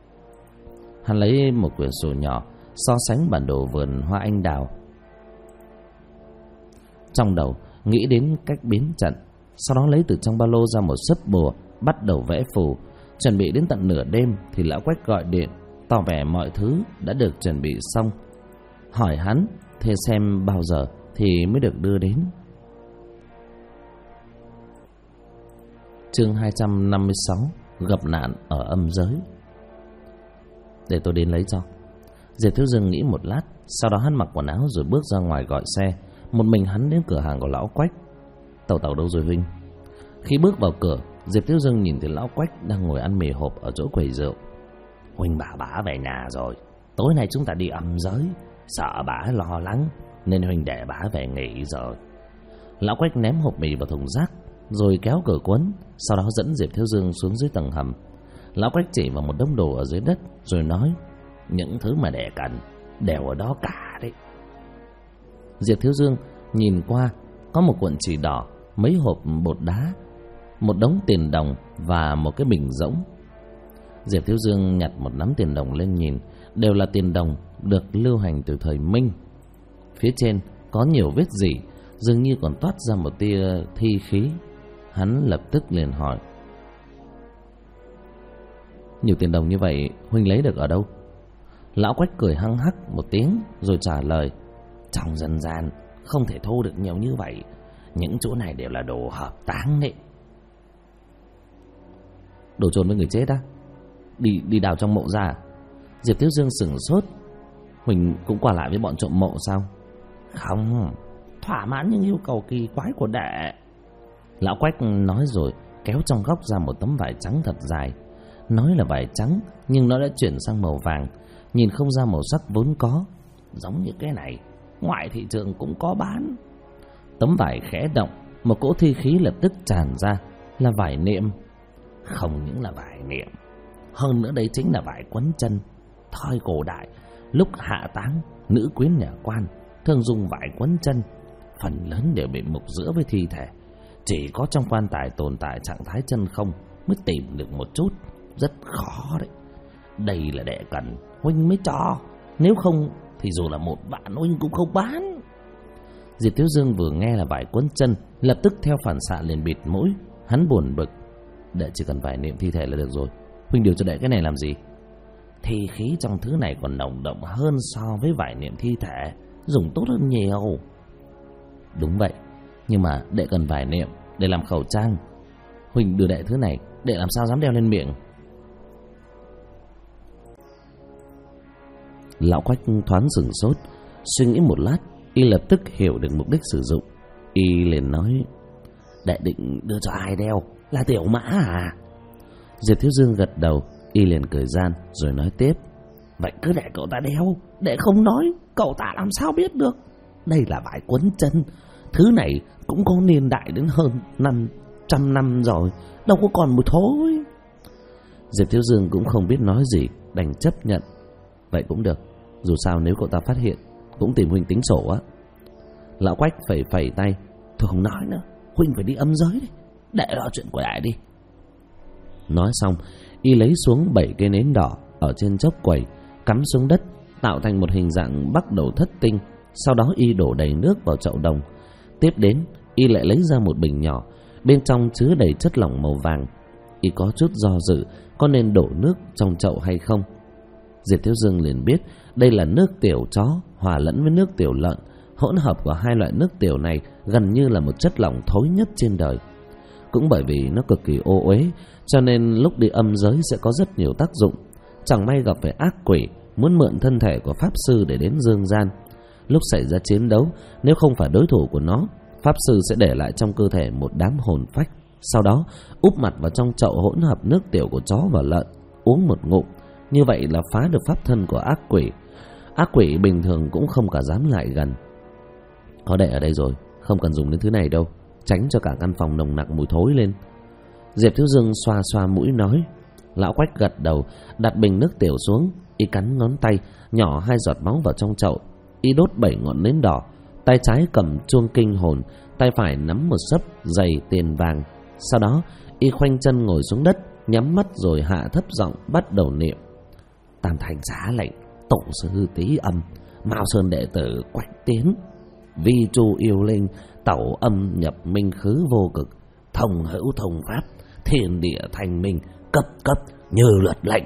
Hắn lấy một quyển sổ nhỏ so sánh bản đồ vườn hoa anh đào, trong đầu nghĩ đến cách biến trận. Sau đó lấy từ trong ba lô ra một sấp bùa, bắt đầu vẽ phù. Chuẩn bị đến tận nửa đêm thì lão Quách gọi điện, tỏ vẻ mọi thứ đã được chuẩn bị xong, hỏi hắn thế xem bao giờ thì mới được đưa đến. Chương 256: Gặp nạn ở âm giới. Để tôi đến lấy cho. Diệp Thiếu Dương nghĩ một lát, sau đó hắn mặc quần áo rồi bước ra ngoài gọi xe. Một mình hắn đến cửa hàng của lão Quách. Tàu đâu rồi huynh? Khi bước vào cửa, Diệp Thiếu Dương nhìn thấy lão Quách đang ngồi ăn mì hộp ở chỗ quầy rượu. Huynh bảo bả về nhà rồi, tối nay chúng ta đi âm giới, sợ bả lo lắng nên huynh để bả về nghỉ rồi. Lão Quách ném hộp mì vào thùng rác rồi kéo cửa quấn, sau đó dẫn Diệp Thiếu Dương xuống dưới tầng hầm. Lão Quách chỉ vào một đống đồ ở dưới đất rồi nói: những thứ mà để cần đều ở đó cả đấy. Diệp Thiếu Dương nhìn qua, có một cuộn chỉ đỏ, mấy hộp bột đá, một đống tiền đồng và một cái bình rỗng. Diệp Thiếu Dương nhặt một nắm tiền đồng lên nhìn, đều là tiền đồng được lưu hành từ thời Minh. Phía trên có nhiều vết rỉ, dường như còn toát ra một tia thi khí. Hắn lập tức liền hỏi: nhiều tiền đồng như vậy huynh lấy được ở đâu? Lão Quách cười hăng hắc một tiếng rồi trả lời: trong dân gian không thể thu được nhiều như vậy, những chỗ này đều là đồ hợp táng đấy. Đồ chôn với người chết á? Đi đào trong mộ ra? Diệp Thiếu Dương sửng sốt. Huỳnh cũng qua lại với bọn trộm mộ sao? Không, thỏa mãn những yêu cầu kỳ quái của đệ. Lão Quách nói rồi kéo trong góc ra một tấm vải trắng thật dài. Nói là vải trắng nhưng nó đã chuyển sang màu vàng, nhìn không ra màu sắc vốn có. Giống như cái này Ngoài thị trường cũng có bán. Tấm vải khẽ động, một cỗ thi khí lập tức tràn ra. Là vải niệm. Không những là vải niệm, hơn nữa đây chính là vải quấn chân. Thời cổ đại, lúc hạ táng, nữ quyến nhà quan thường dùng vải quấn chân. Phần lớn đều bị mục giữa với thi thể. Chỉ có trong quan tài tồn tại trạng thái chân không mới tìm được một chút. Rất khó đấy. Đây là đệ cần, huynh mới cho. Nếu không thì dù là 1 vạn huynh cũng không bán. Diệp Thiếu Dương vừa nghe là vải quấn chân, lập tức theo phản xạ liền bịt mũi. Hắn buồn bực. Đệ chỉ cần vải niệm thi thể là được rồi. Huynh điều cho đệ cái này làm gì? Thi khí trong thứ này còn nồng đậm hơn so với vải niệm thi thể, dùng tốt hơn nhiều. Đúng vậy, nhưng mà đệ cần vải niệm để làm khẩu trang. Huynh đưa đệ thứ này, đệ làm sao dám đeo lên miệng? Lão Quách thoáng sửng sốt, suy nghĩ một lát, y lập tức hiểu được mục đích sử dụng. Y liền nói: đệ định đưa cho ai đeo? Là Tiểu Mã à? Diệp Thiếu Dương gật đầu. Y liền cười gian rồi nói tiếp: vậy cứ để cậu ta đeo. Đệ không nói, cậu ta làm sao biết được? Đây là vải quấn chân. Thứ này cũng có niên đại đến hơn 500 năm rồi, đâu có còn mùi thối. Diệp Thiếu Dương cũng không biết nói gì, đành chấp nhận. Vậy cũng được, dù sao nếu cậu ta phát hiện cũng tìm huynh tính sổ á. Lão Quách phẩy phẩy tay: thôi không nói nữa, huynh phải đi âm giới đi, để lo chuyện của đại đi. Nói xong, y lấy xuống 7 cây nến đỏ ở trên chốc quầy, cắm xuống đất, tạo thành một hình dạng bắc đầu thất tinh. Sau đó y đổ đầy nước vào chậu đồng. Tiếp đến, y lại lấy ra một bình nhỏ, bên trong chứa đầy chất lỏng màu vàng. Y có chút do dự có nên đổ nước trong chậu hay không. Diệp Thiếu Dương liền biết đây là nước tiểu chó hòa lẫn với nước tiểu lợn. Hỗn hợp của hai loại nước tiểu này gần như là một chất lỏng thối nhất trên đời. Cũng bởi vì nó cực kỳ ô uế, cho nên lúc đi âm giới sẽ có rất nhiều tác dụng. Chẳng may gặp phải ác quỷ muốn mượn thân thể của pháp sư để đến dương gian. Lúc xảy ra chiến đấu, nếu không phải đối thủ của nó, pháp sư sẽ để lại trong cơ thể một đám hồn phách. Sau đó úp mặt vào trong chậu hỗn hợp nước tiểu của chó và lợn, uống một ngụm. Như vậy là phá được pháp thân của ác quỷ. Ác quỷ bình thường cũng không cả dám lại gần. Có đệ ở đây rồi, không cần dùng đến thứ này đâu, tránh cho cả căn phòng nồng nặc mùi thối lên. Diệp Thiếu Dương xoa xoa mũi nói. Lão Quách gật đầu, đặt bình nước tiểu xuống. Y cắn ngón tay, nhỏ 2 giọt máu vào trong chậu. Y đốt 7 ngọn nến đỏ, tay trái cầm chuông kinh hồn, tay phải nắm một xấp giày tiền vàng. Sau đó y khoanh chân ngồi xuống đất, nhắm mắt rồi hạ thấp giọng bắt đầu niệm. Tam thành giá lệnh, tổ sư Tý Âm, Mao Sơn đệ tử Quách Tiến, vi chu yêu linh, tẩu âm nhập minh khứ vô cực, thông hữu thông pháp, thiên địa thành minh, cấp cấp như luật lệnh.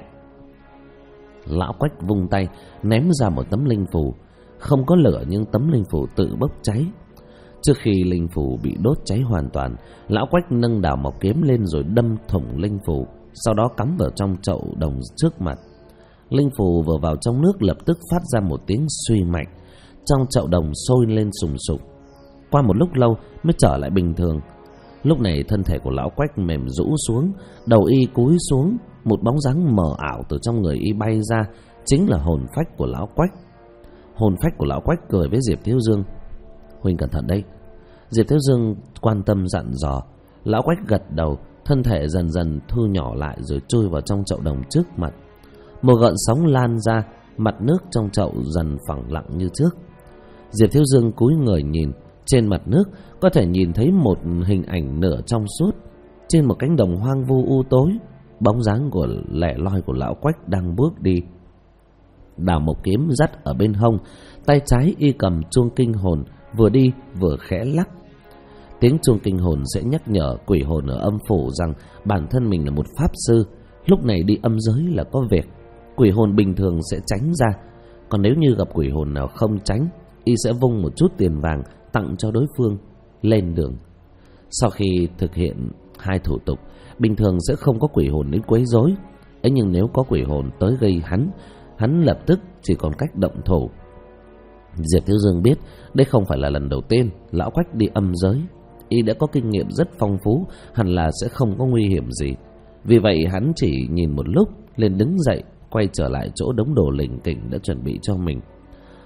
Lão Quách vung tay ném ra một tấm linh phù. Không có lửa nhưng tấm linh phù tự bốc cháy. Trước khi linh phù bị đốt cháy hoàn toàn, lão Quách nâng đào mộc kiếm lên rồi đâm thủng linh phù, sau đó cắm vào trong chậu đồng trước mặt. Linh phù vừa vào trong nước lập tức phát ra một tiếng suy mạnh. Trong chậu đồng sôi lên sùng sục. Qua một lúc lâu mới trở lại bình thường. Lúc này thân thể của lão Quách mềm rũ xuống, đầu y cúi xuống, một bóng dáng mờ ảo từ trong người y bay ra, chính là hồn phách của lão Quách. Hồn phách của lão Quách cười với Diệp Thiếu Dương. Huynh cẩn thận đấy. Diệp Thiếu Dương quan tâm dặn dò. Lão Quách gật đầu, thân thể dần dần thu nhỏ lại rồi chui vào trong chậu đồng trước mặt. Một gợn sóng lan ra, mặt nước trong chậu dần phẳng lặng như trước. Diệp Thiếu Dương cúi người nhìn, trên mặt nước có thể nhìn thấy một hình ảnh nửa trong suốt. Trên một cánh đồng hoang vu u tối, bóng dáng của lẻ loi của lão Quách đang bước đi. Đào mộc kiếm dắt ở bên hông, tay trái y cầm chuông kinh hồn, vừa đi vừa khẽ lắc. Tiếng chuông kinh hồn sẽ nhắc nhở quỷ hồn ở âm phủ rằng bản thân mình là một pháp sư, lúc này đi âm giới là có việc. Quỷ hồn bình thường sẽ tránh ra, còn nếu như gặp quỷ hồn nào không tránh, y sẽ vung một chút tiền vàng tặng cho đối phương. Lên đường. Sau khi thực hiện 2 thủ tục, bình thường sẽ không có quỷ hồn đến quấy rối. Ấy nhưng nếu có quỷ hồn tới gây hắn lập tức chỉ còn cách động thủ. Diệp Thiếu Dương biết đây không phải là lần đầu tiên lão Quách đi âm giới. Y đã có kinh nghiệm rất phong phú, hẳn là sẽ không có nguy hiểm gì. Vì vậy hắn chỉ nhìn một lúc, liền đứng dậy, quay trở lại chỗ đống đồ lỉnh kỉnh đã chuẩn bị cho mình.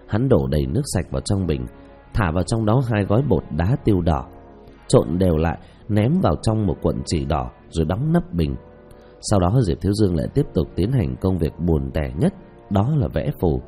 Hắn đổ đầy nước sạch vào trong bình, thả vào trong đó 2 gói bột đá tiêu đỏ, trộn đều lại, ném vào trong một cuộn chỉ đỏ rồi đóng nắp bình. Sau đó Diệp Thiếu Dương lại tiếp tục tiến hành công việc buồn tẻ nhất, đó là vẽ phù.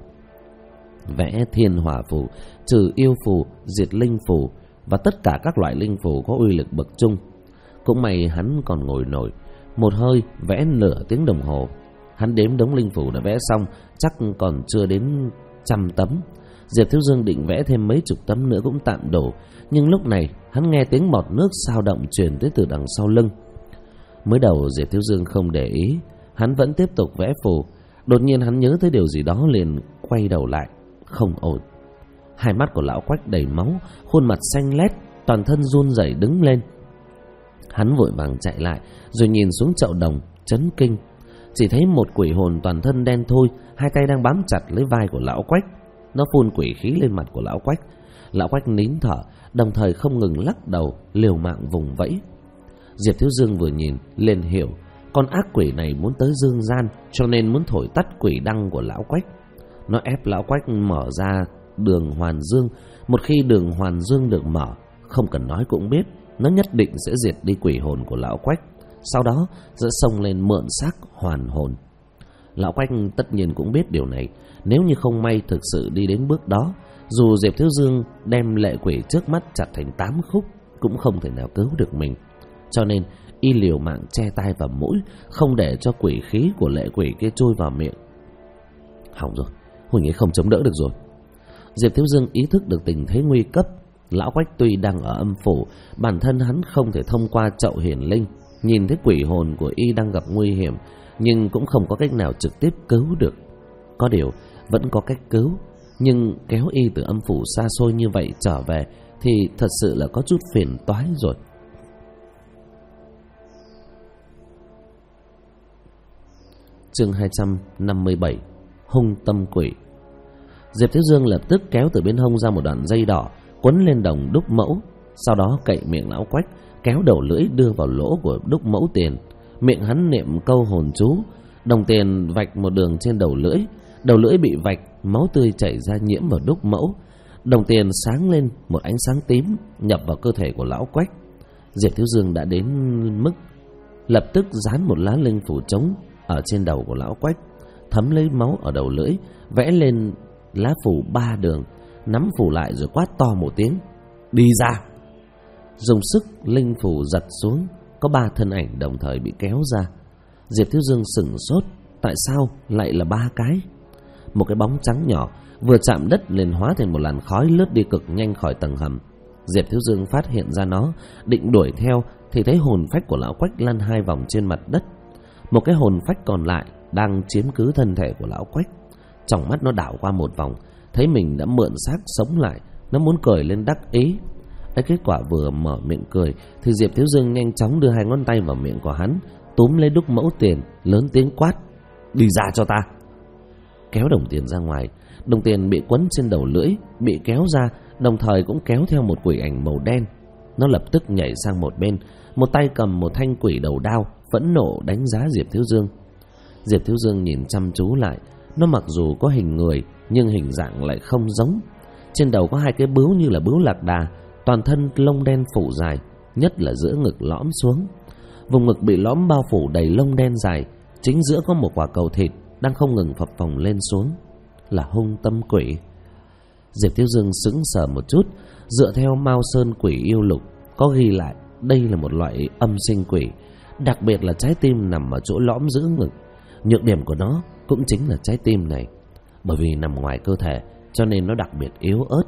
Vẽ thiên hỏa phù, trừ yêu phù, diệt linh phù và tất cả các loại linh phù có uy lực bậc trung. Cũng may hắn còn ngồi nổi, một hơi vẽ nửa tiếng đồng hồ. Hắn đếm đống linh phù đã vẽ xong chắc còn chưa đến 100 tấm. Diệp Thiếu Dương định vẽ thêm mấy chục tấm nữa cũng tạm đủ, nhưng lúc này hắn nghe tiếng bọt nước sao động truyền tới từ đằng sau lưng. Mới đầu Diệp Thiếu Dương không để ý, hắn vẫn tiếp tục vẽ phù. Đột nhiên hắn nhớ tới điều gì đó liền quay đầu lại. Không ổn. Hai mắt của lão Quách đầy máu, khuôn mặt xanh lét, toàn thân run rẩy đứng lên. Hắn vội vàng chạy lại rồi nhìn xuống chậu đồng, chấn kinh. Chỉ thấy một quỷ hồn toàn thân đen thui, 2 tay đang bám chặt lấy vai của lão Quách. Nó phun quỷ khí lên mặt của lão Quách. Lão Quách nín thở, đồng thời không ngừng lắc đầu, liều mạng vùng vẫy. Diệp Thiếu Dương vừa nhìn liền hiểu, con ác quỷ này muốn tới dương gian, cho nên muốn thổi tắt quỷ đăng của lão Quách. Nó ép lão Quách mở ra đường hoàn dương. Một khi đường hoàn dương được mở, không cần nói cũng biết, nó nhất định sẽ diệt đi quỷ hồn của lão Quách, sau đó sẽ xông lên mượn xác hoàn hồn. Lão Quách tất nhiên cũng biết điều này. Nếu như không may thực sự đi đến bước đó, dù Diệp Thiếu Dương đem lệ quỷ trước mắt chặt thành 8 khúc cũng không thể nào cứu được mình. Cho nên y liều mạng che tai và mũi, không để cho quỷ khí của lệ quỷ kia chui vào miệng. Hỏng rồi, Huỳnh ấy không chống đỡ được rồi. Diệp Thiếu Dương ý thức được tình thế nguy cấp. Lão Quách tuy đang ở âm phủ, bản thân hắn không thể thông qua chậu hiển linh nhìn thấy quỷ hồn của y đang gặp nguy hiểm, nhưng cũng không có cách nào trực tiếp cứu được. Có điều vẫn có cách cứu, nhưng kéo y từ âm phủ xa xôi như vậy trở về thì thật sự là có chút phiền toái rồi. Chương 257, hung tâm quỷ. Diệp Thiếu Dương lập tức kéo từ bên hông ra một đoạn dây đỏ, quấn lên đồng đúc mẫu, sau đó cậy miệng lão Quách, kéo đầu lưỡi đưa vào lỗ của đúc mẫu tiền. Miệng hắn niệm câu hồn chú, đồng tiền vạch một đường trên đầu lưỡi bị vạch, máu tươi chảy ra nhiễm vào đúc mẫu. Đồng tiền sáng lên một ánh sáng tím, nhập vào cơ thể của lão Quách. Diệp Thiếu Dương đã đến mức lập tức dán một lá linh phủ trống ở trên đầu của lão Quách, thấm lấy máu ở đầu lưỡi, vẽ lên lá phủ 3 đường, nắm phủ lại rồi quát to một tiếng: đi ra! Dùng sức linh phủ giật xuống, có 3 thân ảnh đồng thời bị kéo ra. Diệp Thiếu Dương sửng sốt, tại sao lại là 3 cái? Một cái bóng trắng nhỏ vừa chạm đất liền hóa thành một làn khói lướt đi cực nhanh khỏi tầng hầm. Diệp Thiếu Dương phát hiện ra nó, định đuổi theo thì thấy hồn phách của lão Quách lăn 2 vòng trên mặt đất. Một cái hồn phách còn lại đang chiếm cứ thân thể của lão Quách. Trong mắt nó đảo qua một vòng, thấy mình đã mượn xác sống lại, nó muốn cười lên đắc ý. Kết quả vừa mở miệng cười thì Diệp Thiếu Dương nhanh chóng đưa 2 ngón tay vào miệng của hắn, túm lấy đúc mẫu tiền, lớn tiếng quát: đi ra cho ta! Kéo đồng tiền ra ngoài. Đồng tiền bị quấn trên đầu lưỡi, bị kéo ra, đồng thời cũng kéo theo một quỷ ảnh màu đen. Nó lập tức nhảy sang một bên, một tay cầm một thanh quỷ đầu đao, phẫn nộ đánh giá Diệp Thiếu Dương. Diệp Thiếu Dương nhìn chăm chú lại, nó mặc dù có hình người nhưng hình dạng lại không giống. Trên đầu có 2 cái bướu như là bướu lạc đà, toàn thân lông đen phủ dài, nhất là giữa ngực lõm xuống. Vùng ngực bị lõm bao phủ đầy lông đen dài, chính giữa có một quả cầu thịt đang không ngừng phập phồng lên xuống. Là hung tâm quỷ. Diệp Thiếu Dương sững sờ một chút. Dựa theo Mao Sơn Quỷ Yêu Lục có ghi lại đây là một loại âm sinh quỷ, đặc biệt là trái tim nằm ở chỗ lõm giữa ngực. Nhược điểm của nó cũng chính là trái tim này, bởi vì nằm ngoài cơ thể cho nên nó đặc biệt yếu ớt.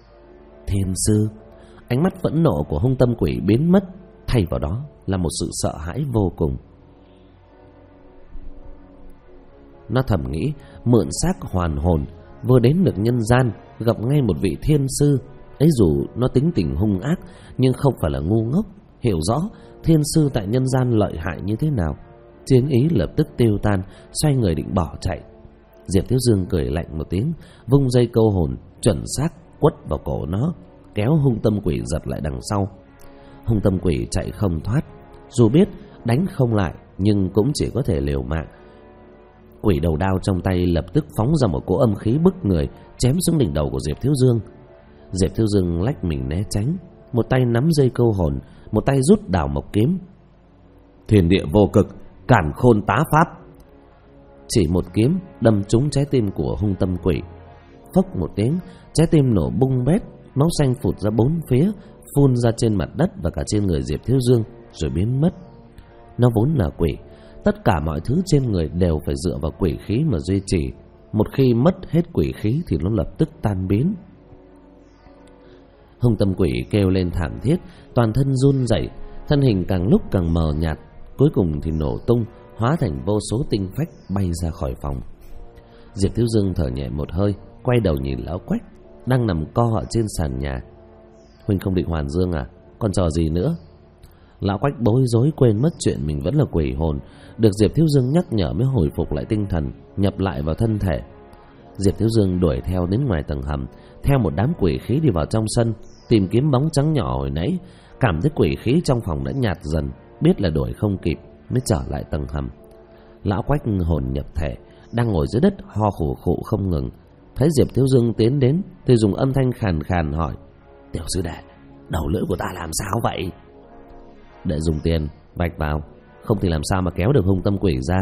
Thiên sư. Ánh mắt phẫn nộ của hung tâm quỷ biến mất, thay vào đó là một sự sợ hãi vô cùng. Nó thầm nghĩ, mượn xác hoàn hồn, vừa đến được nhân gian, gặp ngay một vị thiên sư. Ấy dù nó tính tình hung ác, nhưng không phải là ngu ngốc, hiểu rõ thiên sư tại nhân gian lợi hại như thế nào. Chiến ý lập tức tiêu tan, xoay người định bỏ chạy. Diệp Thiếu Dương cười lạnh một tiếng, vung dây câu hồn chuẩn xác quất vào cổ nó, kéo hung tâm quỷ giật lại đằng sau. Hung tâm quỷ chạy không thoát, dù biết đánh không lại nhưng cũng chỉ có thể liều mạng. Quỷ đầu đao trong tay lập tức phóng ra một cỗ âm khí bức người, chém xuống đỉnh đầu của Diệp Thiếu Dương. Diệp Thiếu Dương lách mình né tránh, một tay nắm dây câu hồn, một tay rút đào mộc kiếm. Thiên địa vô cực, cản khôn tá pháp. Chỉ một kiếm đâm trúng trái tim của hung tâm quỷ. Phốc một tiếng, trái tim nổ bung bét, máu xanh phụt ra bốn phía, phun ra trên mặt đất và cả trên người Diệp Thiếu Dương rồi biến mất. Nó vốn là quỷ, tất cả mọi thứ trên người đều phải dựa vào quỷ khí mà duy trì. Một khi mất hết quỷ khí thì nó lập tức tan biến. Hung tâm quỷ kêu lên thảm thiết, toàn thân run rẩy, thân hình càng lúc càng mờ nhạt, cuối cùng thì nổ tung, hóa thành vô số tinh phách bay ra khỏi phòng. Diệp Thiếu Dương thở nhẹ một hơi, quay đầu nhìn lão Quách đang nằm co ở trên sàn nhà. Huynh không định hoàn dương à? Còn trò gì nữa? Lão Quách bối rối quên mất chuyện mình vẫn là quỷ hồn, được Diệp Thiếu Dương nhắc nhở mới hồi phục lại tinh thần, nhập lại vào thân thể. Diệp Thiếu Dương đuổi theo đến ngoài tầng hầm, theo một đám quỷ khí đi vào trong sân, tìm kiếm bóng trắng nhỏ hồi nãy. Cảm thấy quỷ khí trong phòng đã nhạt dần, biết là đuổi không kịp, mới trở lại tầng hầm. Lão Quách hồn nhập thể, đang ngồi dưới đất ho khủ khụ không ngừng. Thấy Diệp Thiếu Dương tiến đến thì dùng âm thanh khàn khàn hỏi: Tiểu sư đệ, đầu lưỡi của ta làm sao vậy? Để dùng tiền vạch vào, không thì làm sao mà kéo được hung tâm quỷ ra.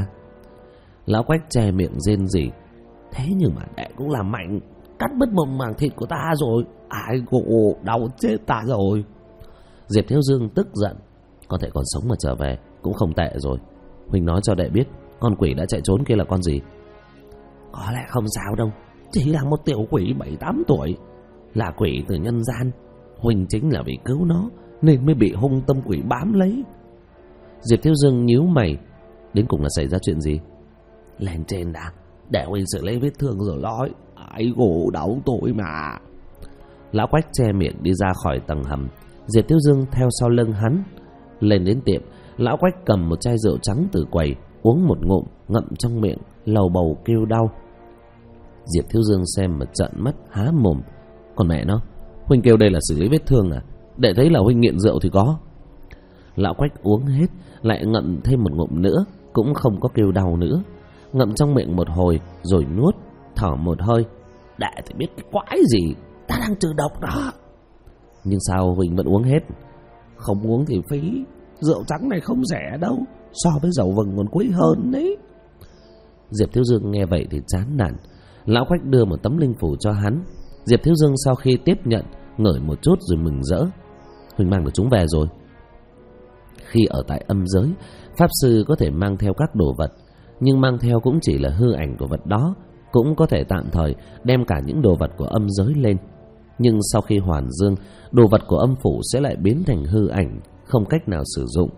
Lão Quách che miệng rên rỉ: Thế nhưng mà đệ cũng làm mạnh, cắt mất một mảng thịt của ta rồi. Ai gồ, đau chết ta rồi. Diệp Thiếu Dương tức giận: Có thể còn sống mà trở về cũng không tệ rồi. Huynh nói cho đệ biết, con quỷ đã chạy trốn kia là con gì? Có lẽ không sao đâu, chỉ là một tiểu quỷ 7-8 tuổi, là quỷ từ nhân gian. Huynh chính là vì cứu nó nên mới bị hung tâm quỷ bám lấy. Diệp Thiếu Dương nhíu mày: Đến cùng là xảy ra chuyện gì? Lên trên đã, để huynh xử lý vết thương rồi nói. Ai gồ, đau tội mà. Lão Quách che miệng đi ra khỏi tầng hầm. Diệp Thiếu Dương theo sau lưng hắn. Lên đến tiệm, lão Quách cầm một chai rượu trắng từ quầy, uống một ngụm, ngậm trong miệng, lầu bầu kêu đau. Diệp Thiếu Dương xem mà trợn mắt há mồm: Còn mẹ nó, huynh kêu đây là xử lý vết thương à? Để thấy là huynh nghiện rượu thì có. Lão Quách uống hết, lại ngậm thêm một ngụm nữa, cũng không có kêu đau nữa. Ngậm trong miệng một hồi rồi nuốt, thở một hơi: Đệ thì biết cái quái gì, ta đang trừ độc đó. Nhưng sao huynh vẫn uống hết? Không uống thì phí, rượu trắng này không rẻ đâu, so với dầu vừng còn quý hơn đấy. Diệp Thiếu Dương nghe vậy thì chán nản. Lão Quách đưa một tấm linh phủ cho hắn. Diệp Thiếu Dương sau khi tiếp nhận, ngửi một chút rồi mừng rỡ: Huynh mang được chúng về rồi. Khi ở tại âm giới, pháp sư có thể mang theo các đồ vật, nhưng mang theo cũng chỉ là hư ảnh của vật đó, cũng có thể tạm thời đem cả những đồ vật của âm giới lên. Nhưng sau khi hoàn dương, đồ vật của âm phủ sẽ lại biến thành hư ảnh, không cách nào sử dụng.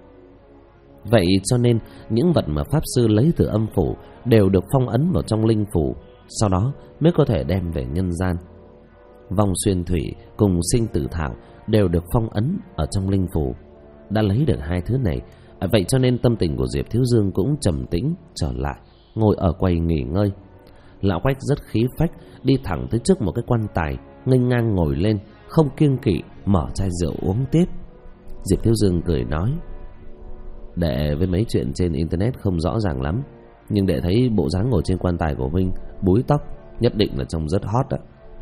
Vậy cho nên những vật mà pháp sư lấy từ âm phủ đều được phong ấn vào trong linh phủ, sau đó mới có thể đem về nhân gian. Vong xuyên thủy cùng sinh tử thảo đều được phong ấn ở trong linh phủ. Đã lấy được hai thứ này, vậy cho nên tâm tình của Diệp Thiếu Dương cũng trầm tĩnh trở lại, ngồi ở quầy nghỉ ngơi. Lão Quách rất khí phách, đi thẳng tới trước một cái quan tài, nghênh ngang ngồi lên, không kiêng kỵ mở chai rượu uống tiếp. Diệp Thiếu Dương cười nói: Đệ với mấy chuyện trên internet không rõ ràng lắm, nhưng đệ thấy bộ dáng ngồi trên quan tài của huynh, búi tóc, nhất định là trông rất hot đó.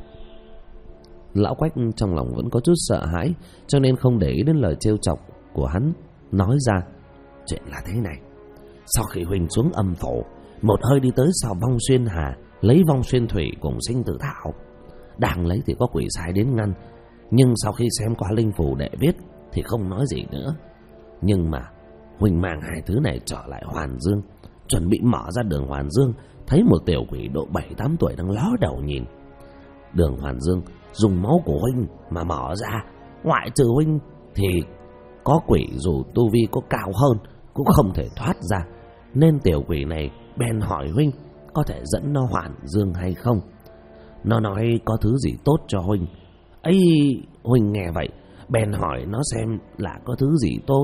Lão Quách trong lòng vẫn có chút sợ hãi, cho nên không để ý đến lời trêu chọc của hắn, nói ra: Chuyện là thế này, sau khi huynh xuống âm phủ, một hơi đi tới sau Vong Xuyên Hà, lấy Vong Xuyên Thủy cùng sinh tử thảo. Đang lấy thì có quỷ sai đến ngăn, nhưng sau khi xem qua linh phủ đệ viết thì không nói gì nữa. Nhưng mà huynh mang hai thứ này trở lại Hoàn Dương, chuẩn bị mở ra đường Hoàn Dương, thấy một tiểu quỷ độ 7-8 tuổi đang ló đầu nhìn. Đường Hoàn Dương dùng máu của huynh mà mở ra, ngoại trừ huynh thì có quỷ dù tu vi có cao hơn cũng không thể thoát ra, nên tiểu quỷ này bèn hỏi huynh có thể dẫn nó Hoàn Dương hay không. Nó nói có thứ gì tốt cho huynh. Ấy, huynh nghe vậy bèn hỏi nó xem là có thứ gì tốt.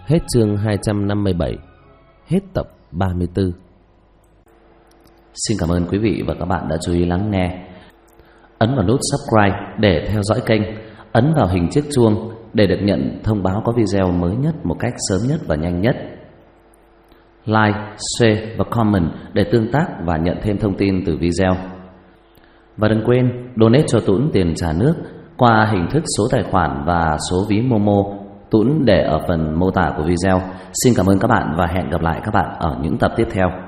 Hết chương 257. Hết tập 34. Xin cảm ơn quý vị và các bạn đã chú ý lắng nghe. Ấn vào nút subscribe để theo dõi kênh. Ấn vào hình chiếc chuông để được nhận thông báo có video mới nhất một cách sớm nhất và nhanh nhất. Like, share và comment để tương tác và nhận thêm thông tin từ video. Và đừng quên donate cho Tuấn tiền trả nước qua hình thức số tài khoản và số ví Momo. Tuấn để ở phần mô tả của video. Xin cảm ơn các bạn và hẹn gặp lại các bạn ở những tập tiếp theo.